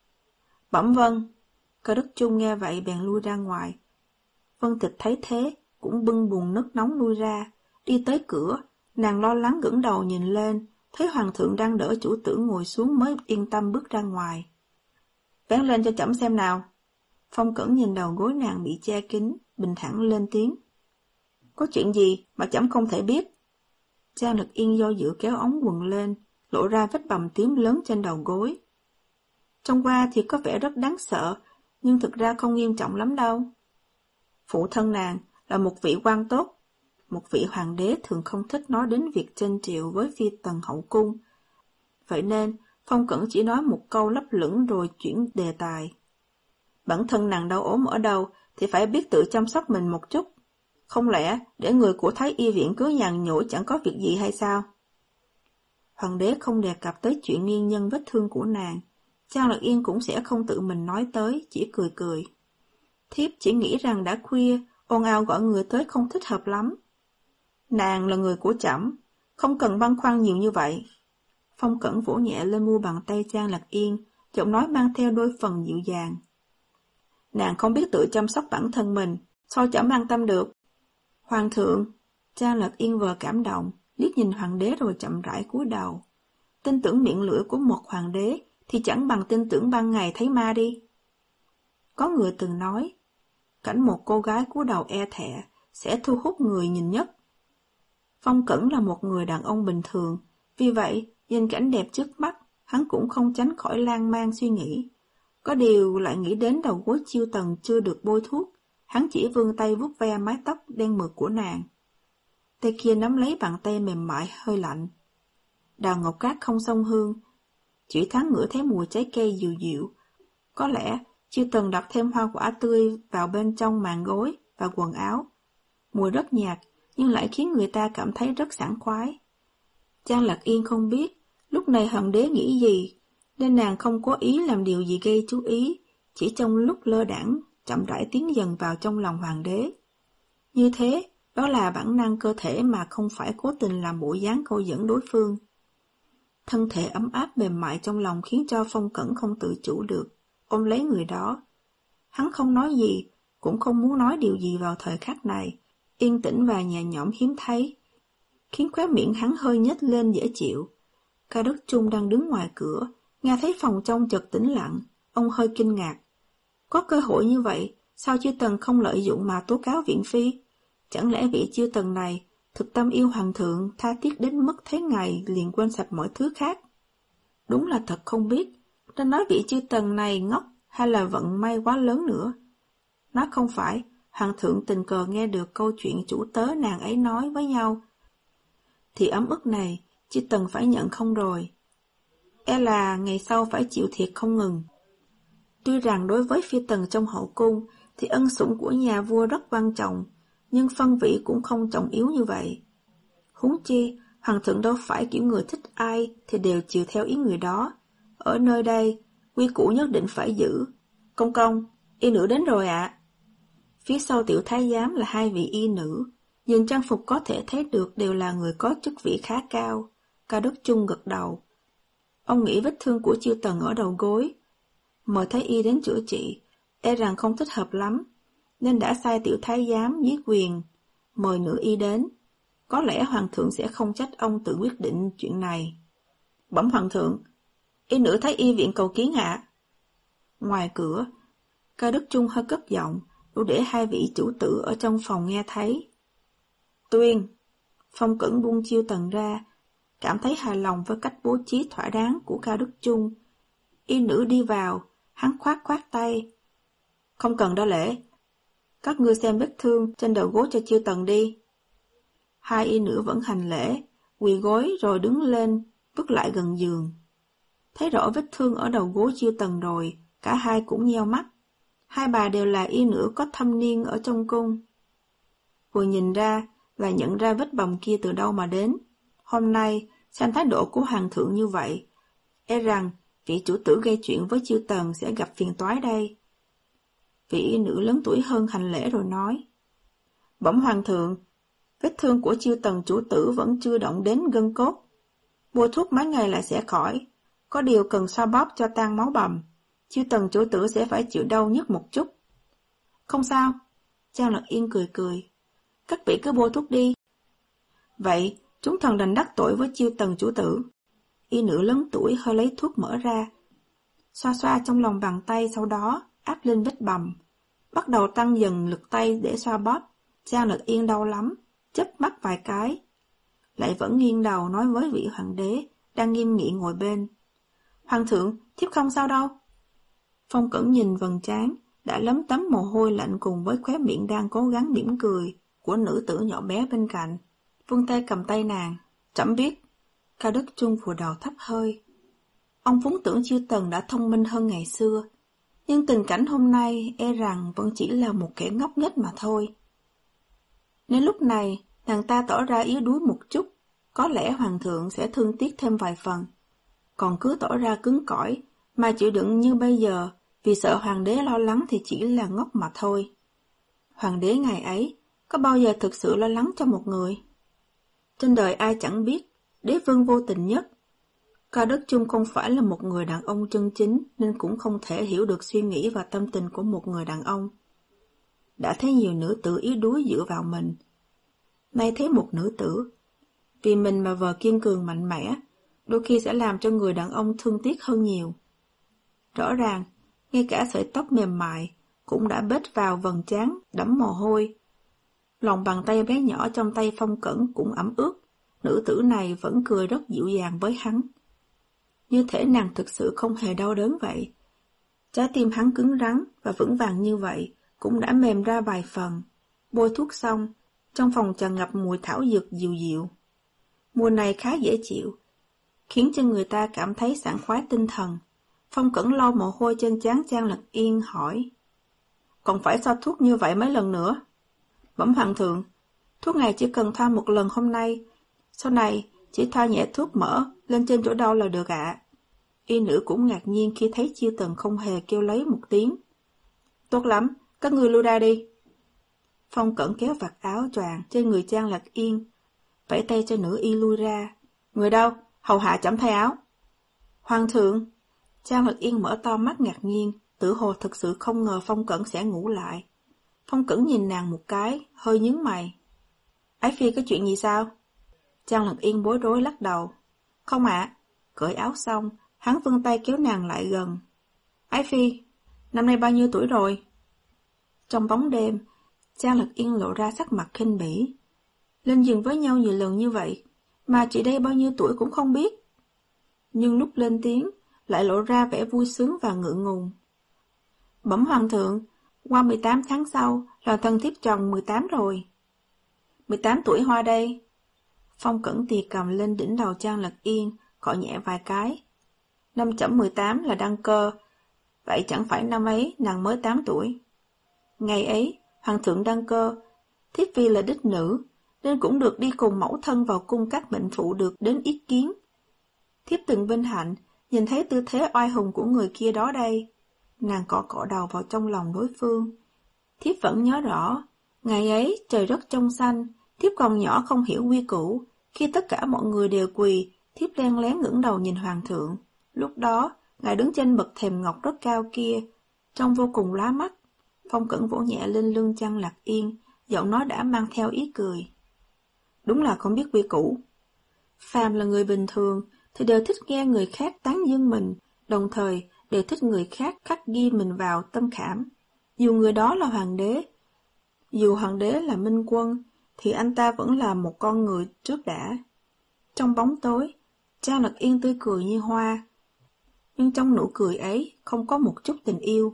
Bẩm vâng. Cao Đức Chung nghe vậy bèn lui ra ngoài. Vân Tịch thấy thế, cũng bưng bùn nước nóng lui ra, đi tới cửa, nàng lo lắng ngẩng đầu nhìn lên, thấy hoàng thượng đang đỡ chủ tử ngồi xuống mới yên tâm bước ra ngoài. Vén lên cho trẫm xem nào. Phong Cẩn nhìn đầu gối nàng bị che kín, bình thản lên tiếng. Có chuyện gì mà trẫm không thể biết? Trang Lực Yên do dự kéo ống quần lên, lộ ra vết bầm tím lớn trên đầu gối. Trong qua thì có vẻ rất đáng sợ, nhưng thực ra không nghiêm trọng lắm đâu. Phụ thân nàng là một vị quan tốt. Một vị hoàng đế thường không thích nói đến việc trên triều với phi tần hậu cung. Vậy nên, Phong Cẩn chỉ nói một câu lấp lửng rồi chuyển đề tài. Bản thân nàng đau ốm ở đâu thì phải biết tự chăm sóc mình một chút. Không lẽ để người của Thái Y viện cứ nhàn nhủi chẳng có việc gì hay sao? Hoàng đế không đề cập tới chuyện nguyên nhân vết thương của nàng. Trang Lạc Yên cũng sẽ không tự mình nói tới, chỉ cười cười. Thiếp chỉ nghĩ rằng đã khuya, ồn ào gọi người tới không thích hợp lắm. Nàng là người của trẫm, không cần băn khoăn nhiều như vậy. Phong Cẩn vỗ nhẹ lên mu bàn tay Trang Lạc Yên, giọng nói mang theo đôi phần dịu dàng. Nàng không biết tự chăm sóc bản thân mình, sao trẫm an tâm được? Hoàng thượng, Trang Lạc Yên vừa cảm động, liếc nhìn hoàng đế rồi chậm rãi cúi đầu. Tin tưởng miệng lưỡi của một hoàng đế thì chẳng bằng tin tưởng ban ngày thấy ma đi. Có người từng nói, cảnh một cô gái cúi đầu e thẹ sẽ thu hút người nhìn nhất. Phong Cẩn là một người đàn ông bình thường, vì vậy, nhìn cảnh đẹp trước mắt, hắn cũng không tránh khỏi lan man suy nghĩ. Có điều lại nghĩ đến đầu gối Chiêu Tần chưa được bôi thuốc, hắn chỉ vươn tay vuốt ve mái tóc đen mượt của nàng. Tay kia nắm lấy bàn tay mềm mại hơi lạnh. Đào Ngọc Cát không xông hương, chỉ thoáng ngửi thấy mùi trái cây dịu dịu. Có lẽ Chiêu Tần đặt thêm hoa quả tươi vào bên trong màn gối và quần áo. Mùi rất nhạt, nhưng lại khiến người ta cảm thấy rất sảng khoái. Trang Lạc Yên không biết lúc này hoàng đế nghĩ gì, nên nàng không có ý làm điều gì gây chú ý, chỉ trong lúc lơ đãng chậm rãi tiến dần vào trong lòng hoàng đế. Như thế, đó là bản năng cơ thể mà không phải cố tình làm bộ dáng câu dẫn đối phương. Thân thể ấm áp mềm mại trong lòng khiến cho Phong Cẩn không tự chủ được, ôm lấy người đó. Hắn không nói gì, cũng không muốn nói điều gì vào thời khắc này, yên tĩnh và nhẹ nhõm hiếm thấy, khiến khóe miệng hắn hơi nhếch lên dễ chịu. Cao Đức Chung đang đứng ngoài cửa, nghe thấy phòng trong chợt tĩnh lặng, ông hơi kinh ngạc. Có cơ hội như vậy, sao Chiêu Tần không lợi dụng mà tố cáo viện phi? Chẳng lẽ vị Chiêu Tần này thực tâm yêu hoàng thượng, tha thiết đến mức thế ngày liền quên sạch mọi thứ khác? Đúng là thật không biết, nên nói vị Chiêu Tần này ngốc hay là vận may quá lớn nữa. Nó không phải, hoàng thượng tình cờ nghe được câu chuyện chủ tớ nàng ấy nói với nhau, thì ấm ức này Chiêu Tần phải nhận không rồi. E là ngày sau phải chịu thiệt không ngừng. Tuy rằng đối với phi tần trong hậu cung thì ân sủng của nhà vua rất quan trọng, nhưng phân vị cũng không trọng yếu như vậy. Huống chi, hoàng thượng đâu phải kiểu người thích ai thì đều chiều theo ý người đó. Ở nơi đây, quy củ nhất định phải giữ. Công công, y nữ đến rồi ạ. À. Phía sau tiểu thái giám là hai vị y nữ, nhìn trang phục có thể thấy được đều là người có chức vị khá cao. Cao Đức Chung gật đầu. Ông nghĩ vết thương của Chiêu Tần ở đầu gối, mời thái y đến chữa trị, e rằng không thích hợp lắm, nên đã sai tiểu thái giám dưới quyền mời nữ y đến. Có lẽ hoàng thượng sẽ không trách ông tự quyết định chuyện này. Bẩm hoàng thượng, y nữ thái y viện cầu kiến ạ. Ngoài cửa, Cao Đức Chung hơi cất giọng, đủ để hai vị chủ tử ở trong phòng nghe thấy. Tuyên, Phong Cẩn buông Chiêu Tần ra, cảm thấy hài lòng với cách bố trí thỏa đáng của Cao Đức Chung. Y nữ đi vào, hắn khoát khoát tay. Không cần đa lễ. Các ngươi xem vết thương trên đầu gối cho Chiêu Tần đi. Hai y nữ vẫn hành lễ, quỳ gối rồi đứng lên, bước lại gần giường. Thấy rõ vết thương ở đầu gối Chiêu Tần rồi, cả hai cũng nheo mắt. Hai bà đều là y nữ có thâm niên ở trong cung. Vừa nhìn ra là nhận ra vết bầm kia từ đâu mà đến. Hôm nay, xem thái độ của hoàng thượng như vậy, e rằng vị chủ tử gây chuyện với Chiêu Tần sẽ gặp phiền toái đây. Vị y nữ lớn tuổi hơn hành lễ rồi nói. Bẩm hoàng thượng, vết thương của Chiêu Tần chủ tử vẫn chưa động đến gân cốt. Bôi thuốc mấy ngày là sẽ khỏi, có điều cần xoa bóp cho tan máu bầm. Chiêu Tần chủ tử sẽ phải chịu đau nhất một chút. Không sao, Trang Lật Yên cười cười. Các vị cứ bôi thuốc đi. Vậy, chúng thần đành đắc tội với Chiêu Tần chủ tử. Y nữ lớn tuổi hơi lấy thuốc mở ra, xoa xoa trong lòng bàn tay, sau đó áp lên vết bầm, bắt đầu tăng dần lực tay để xoa bóp. Trang Lật Yên đau lắm, chớp mắt vài cái, lại vẫn nghiêng đầu nói với vị hoàng đế đang nghiêm nghị ngồi bên. Hoàng thượng, thiếp không sao đâu. Phong Cẩn nhìn vầng trán đã lấm tấm mồ hôi lạnh cùng với khóe miệng đang cố gắng mỉm cười của nữ tử nhỏ bé bên cạnh, vươn tay cầm tay nàng. Trẫm biết. Cao Đức Chung vùi đầu thấp hơi. Ông vốn tưởng Chiêu Tần đã thông minh hơn ngày xưa, nhưng tình cảnh hôm nay e rằng vẫn chỉ là một kẻ ngốc nghếch mà thôi. Nếu lúc này nàng ta tỏ ra yếu đuối một chút, có lẽ hoàng thượng sẽ thương tiếc thêm vài phần. Còn cứ tỏ ra cứng cỏi mà chịu đựng như bây giờ vì sợ hoàng đế lo lắng thì chỉ là ngốc mà thôi. Hoàng đế ngày ấy có bao giờ thực sự lo lắng cho một người? Trên đời ai chẳng biết đế vương vô tình nhất. Cao Đức Chung không phải là một người đàn ông chân chính nên cũng không thể hiểu được suy nghĩ và tâm tình của một người đàn ông. Đã thấy nhiều nữ tử yếu đuối dựa vào mình, nay thấy một nữ tử vì mình mà vờ kiên cường mạnh mẽ, đôi khi sẽ làm cho người đàn ông thương tiếc hơn nhiều. Rõ ràng, ngay cả sợi tóc mềm mại cũng đã bết vào vầng trán đẫm mồ hôi. Lòng bàn tay bé nhỏ trong tay Phong Cẩn cũng ẩm ướt. Nữ tử này vẫn cười rất dịu dàng với hắn, như thể nàng thực sự không hề đau đớn vậy. Trái tim hắn cứng rắn và vững vàng như vậy cũng đã mềm ra vài phần. Bôi thuốc xong, trong phòng tràn ngập mùi thảo dược dịu dịu. Mùa này khá dễ chịu, khiến cho người ta cảm thấy sảng khoái tinh thần. Phong Cẩn lau mồ hôi trên trán Trang Lật Yên hỏi. Còn phải xoa thuốc như vậy mấy lần nữa? Bẩm hoàng thượng, thuốc này chỉ cần thoa một lần hôm nay, sau này chỉ thoa nhẹ thuốc mỡ lên trên chỗ đau là được ạ. À. Y nữ cũng ngạc nhiên khi thấy Chiêu Tần không hề kêu lấy một tiếng. Tốt lắm, các ngươi lui ra đi. Phong Cẩn kéo vạt áo choàng trên người Trang Lật Yên, vẫy tay cho nữ y lui ra. Người đâu? Hầu hạ chẩm thay áo. Hoàng thượng. Trang Lật Yên mở to mắt ngạc nhiên, tự hồ thực sự không ngờ Phong Cẩn sẽ ngủ lại. Phong Cẩn nhìn nàng một cái, hơi nhướng mày. Ái phi có chuyện gì sao? Trang Lật Yên bối rối lắc đầu. Không ạ. À. Cởi áo xong, hắn vươn tay kéo nàng lại gần. Ái phi, năm nay bao nhiêu tuổi rồi? Trong bóng đêm, Trang Lật Yên lộ ra sắc mặt khinh bỉ. Lên giường với nhau nhiều lần như vậy, mà chị đây bao nhiêu tuổi cũng không biết. Nhưng lúc lên tiếng, lại lộ ra vẻ vui sướng và ngượng ngùng. Bẩm hoàng thượng, qua mười tám tháng sau là thân thiếp tròn mười tám rồi. mười tám tuổi hoa đây. Phong Cẩn tì cầm lên đỉnh đầu Trang Lật Yên, cọ nhẹ vài cái. Năm chẩm mười tám là đăng cơ, vậy chẳng phải năm ấy nàng mới tám tuổi. Ngày ấy, hoàng thượng đăng cơ, Thiếp Phi là đích nữ, nên cũng được đi cùng mẫu thân vào cung các mệnh phụ được đến ý kiến. Thiếp từng vinh hạnh, nhìn thấy tư thế oai hùng của người kia đó đây. Nàng cọ cọ đầu vào trong lòng đối phương. Thiếp vẫn nhớ rõ, ngày ấy trời rất trong xanh, thiếp còn nhỏ không hiểu quy củ. Khi tất cả mọi người đều quỳ, thiếp len lén ngẩng đầu nhìn hoàng thượng. Lúc đó, ngài đứng trên bậc thềm ngọc rất cao kia, trông vô cùng lóa mắt. Phong Cẩn vỗ nhẹ lên lưng Trang Lạc Yên, giọng nói đã mang theo ý cười. Đúng là không biết quy củ. Phàm là người bình thường thì đều thích nghe người khác tán dương mình, đồng thời đều thích người khác khắc ghi mình vào tâm khảm. Dù người đó là hoàng đế, dù hoàng đế là minh quân, thì anh ta vẫn là một con người trước đã. Trong bóng tối, Trang Lạc Yên tươi cười như hoa, nhưng trong nụ cười ấy không có một chút tình yêu.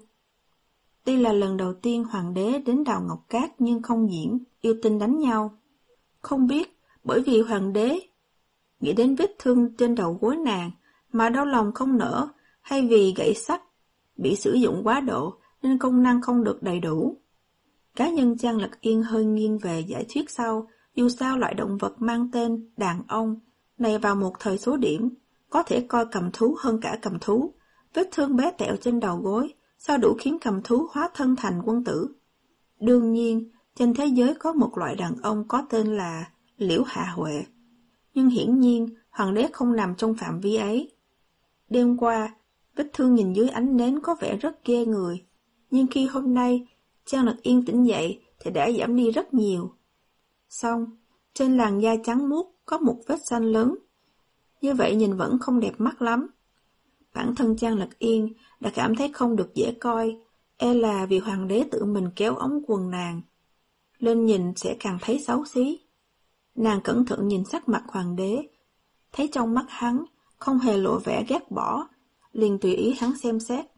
Đây là lần đầu tiên hoàng đế đến Đào Ngọc Cát nhưng không diễn yêu tinh đánh nhau. Không biết bởi vì hoàng đế nghĩ đến vết thương trên đầu gối nàng mà đau lòng không nở, hay vì gậy sắt bị sử dụng quá độ nên công năng không được đầy đủ. Cá nhân Trang Lạc Yên hơi nghiêng về giải thuyết sau, dù sao loại động vật mang tên đàn ông này vào một thời số điểm có thể coi cầm thú hơn cả cầm thú. Vết thương bé tẹo trên đầu gối sao đủ khiến cầm thú hóa thân thành quân tử. Đương nhiên, trên thế giới có một loại đàn ông có tên là Liễu Hạ Huệ, nhưng hiển nhiên hoàng đế không nằm trong phạm vi ấy. Đêm qua, vết thương nhìn dưới ánh nến có vẻ rất ghê người, nhưng khi hôm nay Trang Lạc Yên tỉnh dậy thì đã giảm đi rất nhiều. Xong, trên làn da trắng muốt có một vết xanh lớn, như vậy nhìn vẫn không đẹp mắt lắm. Bản thân Trang Lạc Yên đã cảm thấy không được dễ coi, e là vì hoàng đế tự mình kéo ống quần nàng lên nhìn sẽ càng thấy xấu xí. Nàng cẩn thận nhìn sắc mặt hoàng đế, thấy trong mắt hắn không hề lộ vẻ ghét bỏ, liền tùy ý hắn xem xét.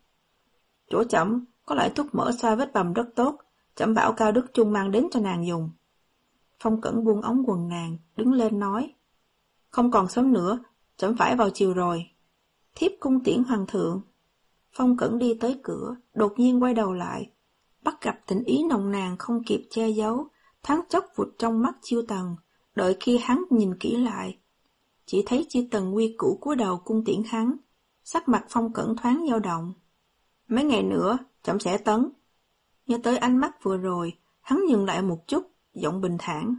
Chỗ trẫm có loại thuốc mỡ xoa vết bầm rất tốt, trẫm bảo Cao Đức Trung mang đến cho nàng dùng. Phong Cẩn buông ống quần nàng, đứng lên nói. Không còn sớm nữa, trẫm phải vào chiều rồi. Thiếp cung tiễn hoàng thượng. Phong Cẩn đi tới cửa, đột nhiên quay đầu lại, bắt gặp tình ý nồng nàn không kịp che giấu, thoáng chốc vụt trong mắt Chiêu Tần. Đợi khi hắn nhìn kỹ lại, chỉ thấy Chiêu Tần quy củ cúi đầu cung tiễn hắn. Sắc mặt Phong Cẩn thoáng dao động. Mấy ngày nữa, trẫm sẽ tấn. Nhớ tới ánh mắt vừa rồi, hắn dừng lại một chút, giọng bình thản.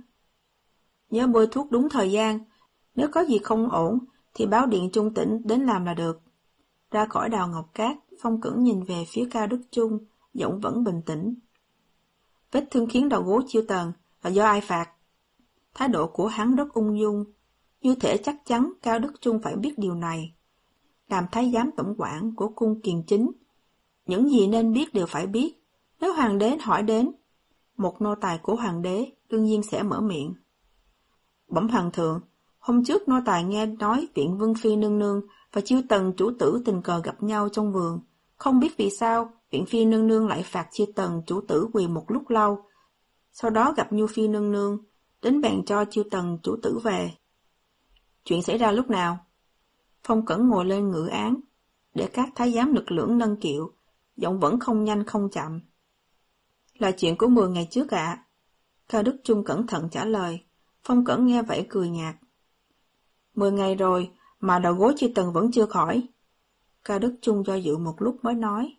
Nhớ bôi thuốc đúng thời gian, nếu có gì không ổn, thì báo điện Trung Tỉnh đến làm là được. Ra khỏi Đào Ngọc Cát, Phong Cẩn nhìn về phía Cao Đức Trung, giọng vẫn bình tĩnh. Vết thương khiến đầu gối Chiêu Tần là do ai phạt? Thái độ của hắn rất ung dung, như thể chắc chắn Cao Đức Trung phải biết điều này. Làm thái giám tổng quản của cung Kiền Chính, những gì nên biết đều phải biết. Nếu hoàng đế hỏi đến, một nô tài của hoàng đế đương nhiên sẽ mở miệng. Bẩm hoàng thượng, hôm trước nô tài nghe nói Viện Vương Phi nương nương và Chiêu Tần chủ tử tình cờ gặp nhau trong vườn. Không biết vì sao, Viện Phi nương nương lại phạt Chiêu Tần chủ tử quỳ một lúc lâu. Sau đó gặp Nhu Phi nương nương, đến bèn cho Chiêu Tần chủ tử về. Chuyện xảy ra lúc nào? Phong Cẩn ngồi lên ngự án, để các thái giám lực lưỡng nâng kiệu, giọng vẫn không nhanh không chậm. Là chuyện của mười ngày trước ạ. À? Cao Đức Trung cẩn thận trả lời. Phong Cẩn nghe vậy cười nhạt. Mười ngày rồi mà đầu gối Chiêu Tần vẫn chưa khỏi. Cao Đức Trung do dự một lúc mới nói.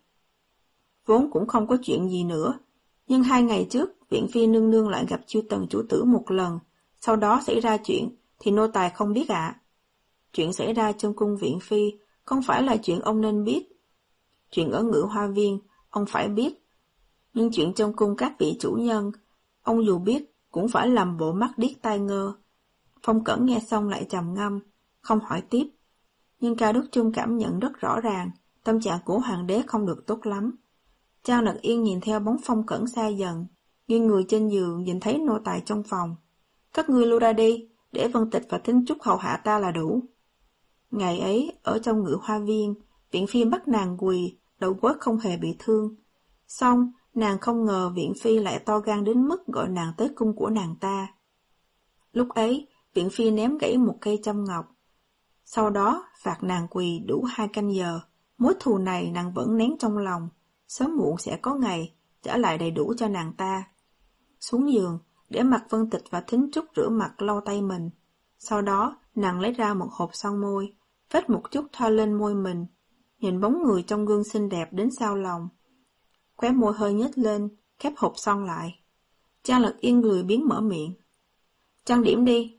Vốn cũng không có chuyện gì nữa, nhưng hai ngày trước Viện Phi nương nương lại gặp Chiêu Tần chủ tử một lần, sau đó xảy ra chuyện thì nô tài không biết ạ. À. Chuyện xảy ra trong cung Viện Phi không phải là chuyện ông nên biết. Chuyện ở Ngự Hoa Viên ông phải biết, nhưng chuyện trong cung các vị chủ nhân, ông dù biết cũng phải làm bộ mắt điếc tai ngơ. Phong Cẩn nghe xong lại trầm ngâm, không hỏi tiếp. Nhưng Cao Đức Trung cảm nhận rất rõ ràng, tâm trạng của hoàng đế không được tốt lắm. Trang Lạc Yên nhìn theo bóng Phong Cẩn xa dần, nghiêng người trên giường nhìn thấy nô tài trong phòng. Các ngươi lui ra đi, để Vân Tịch và Thính Trúc hầu hạ ta là đủ. Ngày ấy, ở trong Ngự Hoa Viên, Viện Phi bắt nàng quỳ, đầu gối không hề bị thương. Xong, nàng không ngờ Viện Phi lại to gan đến mức gọi nàng tới cung của nàng ta. Lúc ấy, Viện Phi ném gãy một cây châm ngọc. Sau đó, phạt nàng quỳ đủ hai canh giờ. Mối thù này nàng vẫn nén trong lòng, sớm muộn sẽ có ngày, trả lại đầy đủ cho nàng ta. Xuống giường, để mặc Vân Tịch và Thính Trúc rửa mặt lau tay mình. Sau đó, nàng lấy ra một hộp son môi, vết một chút thoa lên môi mình, nhìn bóng người trong gương xinh đẹp đến sao lòng. Khóe môi hơi nhếch lên, khép hộp son lại. Trang Lật Yên lười biếng mở miệng. Trang điểm đi.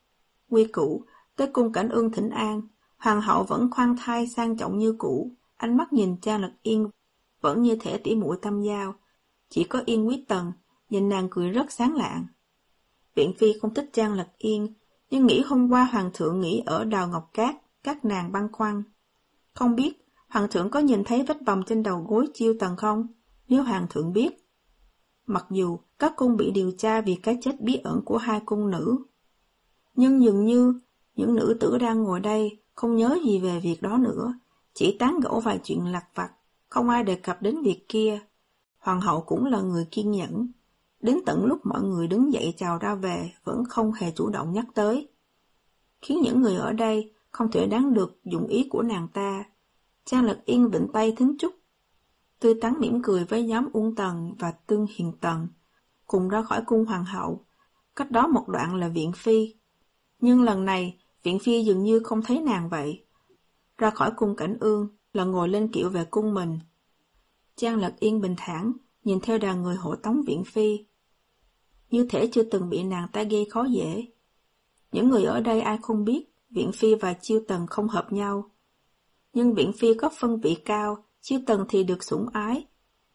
Quy củ, tới cung Cảnh Ương thỉnh an, hoàng hậu vẫn khoan thai sang trọng như cũ, ánh mắt nhìn Trang Lật Yên vẫn như thể tỉ muội tâm giao. Chỉ có Yên Quý Tần, nhìn nàng cười rất sáng lạng. Viện Phi không thích Trang Lật Yên, nhưng nghĩ hôm qua hoàng thượng nghỉ ở Đào Ngọc Cát, các nàng băn khoăn. Không biết, hoàng thượng có nhìn thấy vết bầm trên đầu gối Chiêu Tần không? Nếu hoàng thượng biết. Mặc dù các cung bị điều tra vì cái chết bí ẩn của hai cung nữ, nhưng dường như những nữ tử đang ngồi đây không nhớ gì về việc đó nữa, chỉ tán gẫu vài chuyện lặt vặt, không ai đề cập đến việc kia. Hoàng hậu cũng là người kiên nhẫn, đến tận lúc mọi người đứng dậy chào ra về vẫn không hề chủ động nhắc tới, khiến những người ở đây không thể đoán được dụng ý của nàng ta. Trang Lật Yên vịnh tay Thính Trúc, tươi tắn mỉm cười với nhóm Uông Tần và Tương Hiền Tần, cùng ra khỏi cung hoàng hậu. Cách đó một đoạn là Viện Phi, nhưng lần này Viện Phi dường như không thấy nàng vậy. Ra khỏi cung Cảnh Ương là ngồi lên kiệu về cung mình. Trang Lật Yên bình thản nhìn theo đàn người hộ tống Viện Phi, như thể chưa từng bị nàng ta gây khó dễ. Những người ở đây ai không biết Viện Phi và Chiêu Tần không hợp nhau, nhưng Viện Phi có phân vị cao, Chiêu Tần thì được sủng ái,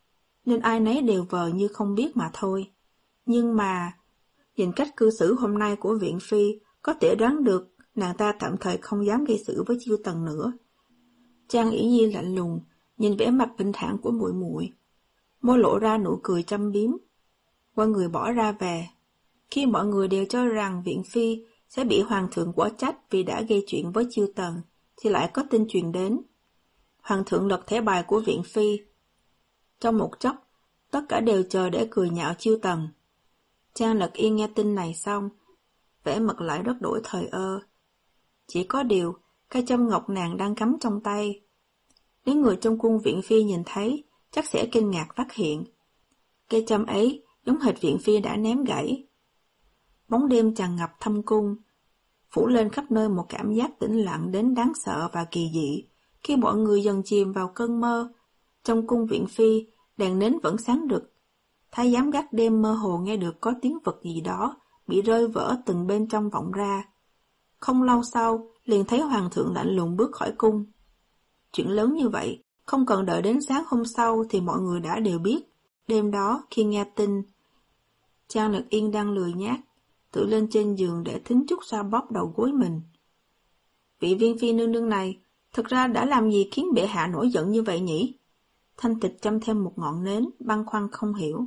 nên ai nấy đều vờ như không biết mà thôi. Nhưng mà, nhìn cách cư xử hôm nay của Viện Phi, có thể đoán được nàng ta tạm thời không dám gây sự với Chiêu Tần nữa. Trang Yểu Nhi lạnh lùng nhìn vẻ mặt bình thản của muội muội, môi lộ ra nụ cười châm biếm, quay người bỏ ra về. Khi mọi người đều cho rằng Viện Phi sẽ bị hoàng thượng quở trách vì đã gây chuyện với Chiêu Tần, thì lại có tin truyền đến. Hoàng thượng lật thẻ bài của Viện Phi. Trong một chốc, tất cả đều chờ để cười nhạo Chiêu Tần. Trang Lật Yên nghe tin này xong, vẻ mặt lại rất đổi thời ơ. Chỉ có điều, cây châm ngọc nàng đang cắm trong tay, nếu người trong cung Viện Phi nhìn thấy, chắc sẽ kinh ngạc phát hiện cây châm ấy giống hệt Viện Phi đã ném gãy. Bóng đêm tràn ngập thâm cung, phủ lên khắp nơi một cảm giác tĩnh lặng đến đáng sợ và kỳ dị. Khi mọi người dần chìm vào cơn mơ, trong cung Viện Phi, đèn nến vẫn sáng rực. Thái giám gác đêm mơ hồ nghe được có tiếng vật gì đó bị rơi vỡ từng bên trong vọng ra. Không lâu sau, liền thấy hoàng thượng lạnh lùng bước khỏi cung. Chuyện lớn như vậy, không cần đợi đến sáng hôm sau thì mọi người đã đều biết. Đêm đó, khi nghe tin, Trang Lật Yên đang lười nhác, tự lên trên giường để Thính Trúc xoa bóp đầu gối mình. Vị Viên Phi nương nương này, thực ra đã làm gì khiến bệ hạ nổi giận như vậy nhỉ? Thanh Tịch châm thêm một ngọn nến, băn khoăn không hiểu.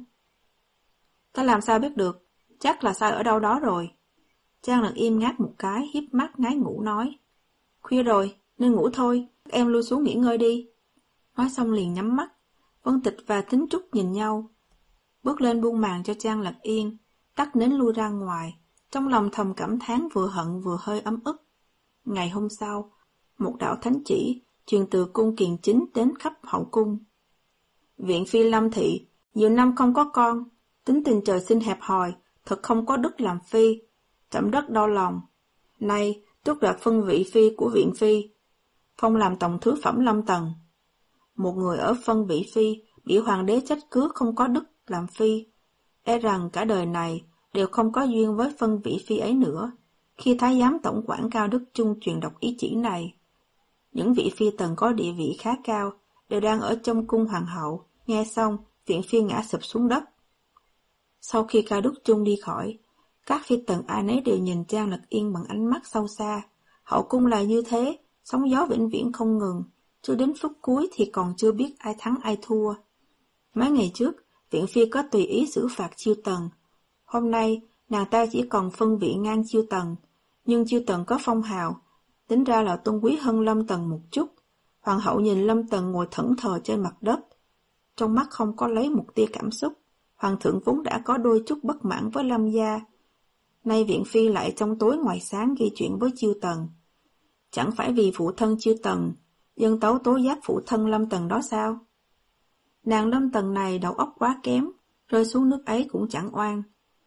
Ta làm sao biết được, chắc là sai ở đâu đó rồi. Trang Lật Yên ngáp một cái, híp mắt ngái ngủ nói. Khuya rồi, nên ngủ thôi, các em lui xuống nghỉ ngơi đi. Nói xong liền nhắm mắt. Vân Tịch và Thính Trúc nhìn nhau, bước lên buông màn cho Trang Lật Yên, tắt nến lui ra ngoài, trong lòng thầm cảm thán vừa hận vừa hơi ấm ức. Ngày hôm sau, một đạo thánh chỉ truyền từ cung Kiền Chính đến khắp hậu cung. Viện Phi Lâm thị nhiều năm không có con, tính tình trời sinh hẹp hòi, thật không có đức làm phi, trẫm rất đau lòng. Nay tước đoạt phân vị phi của Viện Phi, phong làm tổng thứ phẩm Lâm Tần. Một người ở phân vị phi bị hoàng đế trách cứ không có đức làm phi, e rằng cả đời này đều không có duyên với phân vị phi ấy nữa. Khi thái giám tổng quản Cao Đức Trung truyền đọc ý chỉ này, những vị phi tần có địa vị khá cao đều đang ở trong cung hoàng hậu, nghe xong Viện Phi ngã sụp xuống đất. Sau khi Cao Đức Trung đi khỏi, các phi tần ai nấy đều nhìn Trang Lật Yên bằng ánh mắt sâu xa. Hậu cung là như thế, sóng gió vĩnh viễn không ngừng, cho đến phút cuối thì còn chưa biết ai thắng ai thua. Mấy ngày trước, Viện Phi có tùy ý xử phạt Chiêu Tần. Hôm nay, nàng ta chỉ còn phân vị ngang Chiêu Tần, nhưng Chiêu Tần có phong hào, tính ra là tôn quý hơn Lâm Tần một chút. Hoàng hậu nhìn Lâm Tần ngồi thẫn thờ trên mặt đất, trong mắt không có lấy một tia cảm xúc. Hoàng thượng vốn đã có đôi chút bất mãn với Lâm gia, nay Viện Phi lại trong tối ngoài sáng gây chuyện với Chiêu Tần. Chẳng phải vì phụ thân Chiêu Tần, dân tấu tố giác phụ thân Lâm Tần đó sao? Nàng Lâm Tần này đầu óc quá kém, rơi xuống nước ấy cũng chẳng oan.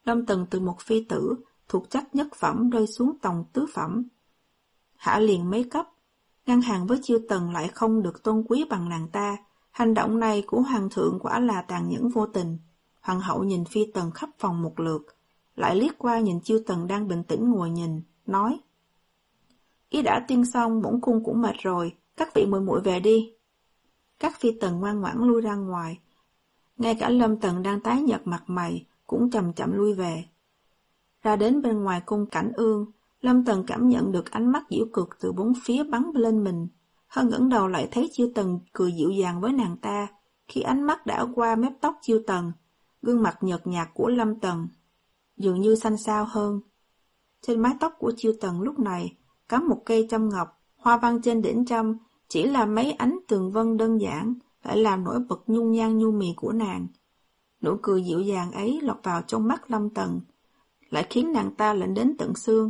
Lâm Tần từ một phi tử thuộc chất nhất phẩm rơi xuống tòng tứ phẩm. Hạ liền mấy cấp, ngang hàng với Chiêu Tần lại không được tôn quý bằng nàng ta. Hành động này của hoàng thượng quả là tàn nhẫn vô tình. Hoàng hậu nhìn Phi Tần khắp phòng một lượt, lại liếc qua nhìn Chiêu Tần đang bình tĩnh ngồi nhìn, nói: Ý đã tuyên xong, bổn cung cũng mệt rồi, các vị muội muội về đi. Các phi tần ngoan ngoãn lui ra ngoài. Ngay cả Lâm Tần đang tái nhợt mặt mày cũng chậm chậm lui về. Ra đến bên ngoài cung Cảnh Ương, Lâm Tần cảm nhận được ánh mắt giễu cợt từ bốn phía bắn lên mình. Hơn ngẩng đầu lại thấy Chiêu Tần cười dịu dàng với nàng ta. Khi ánh mắt đã qua mép tóc Chiêu Tần, gương mặt nhợt nhạt của Lâm Tần dường như xanh xao hơn. Trên mái tóc của Chiêu Tần lúc này cắm một cây châm ngọc, hoa văn trên đỉnh châm chỉ là mấy ánh tường vân đơn giản, lại làm nổi bật nhung nhan nhu mì của nàng. Nụ cười dịu dàng ấy lọt vào trong mắt Lâm Tần, lại khiến nàng ta lạnh đến tận xương.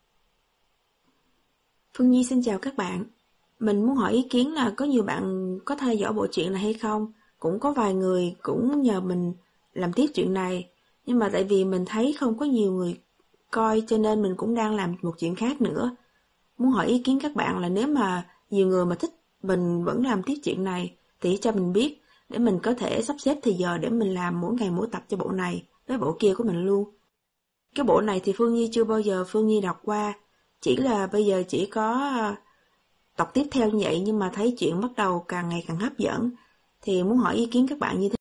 Phương Nhi xin chào các bạn. Mình muốn hỏi ý kiến là có nhiều bạn có theo dõi bộ truyện này hay không? Cũng có vài người cũng nhờ mình làm tiếp chuyện này, nhưng mà tại vì mình thấy không có nhiều người coi cho nên mình cũng đang làm một chuyện khác nữa. Muốn hỏi ý kiến các bạn là nếu mà nhiều người mà thích mình vẫn làm tiếp chuyện này thì cho mình biết để mình có thể sắp xếp thời giờ để mình làm mỗi ngày mỗi tập cho bộ này với bộ kia của mình luôn. Cái bộ này thì Phương Nhi chưa bao giờ Phương Nhi đọc qua, chỉ là bây giờ chỉ có tập tiếp theo như vậy, nhưng mà thấy chuyện bắt đầu càng ngày càng hấp dẫn thì muốn hỏi ý kiến các bạn như thế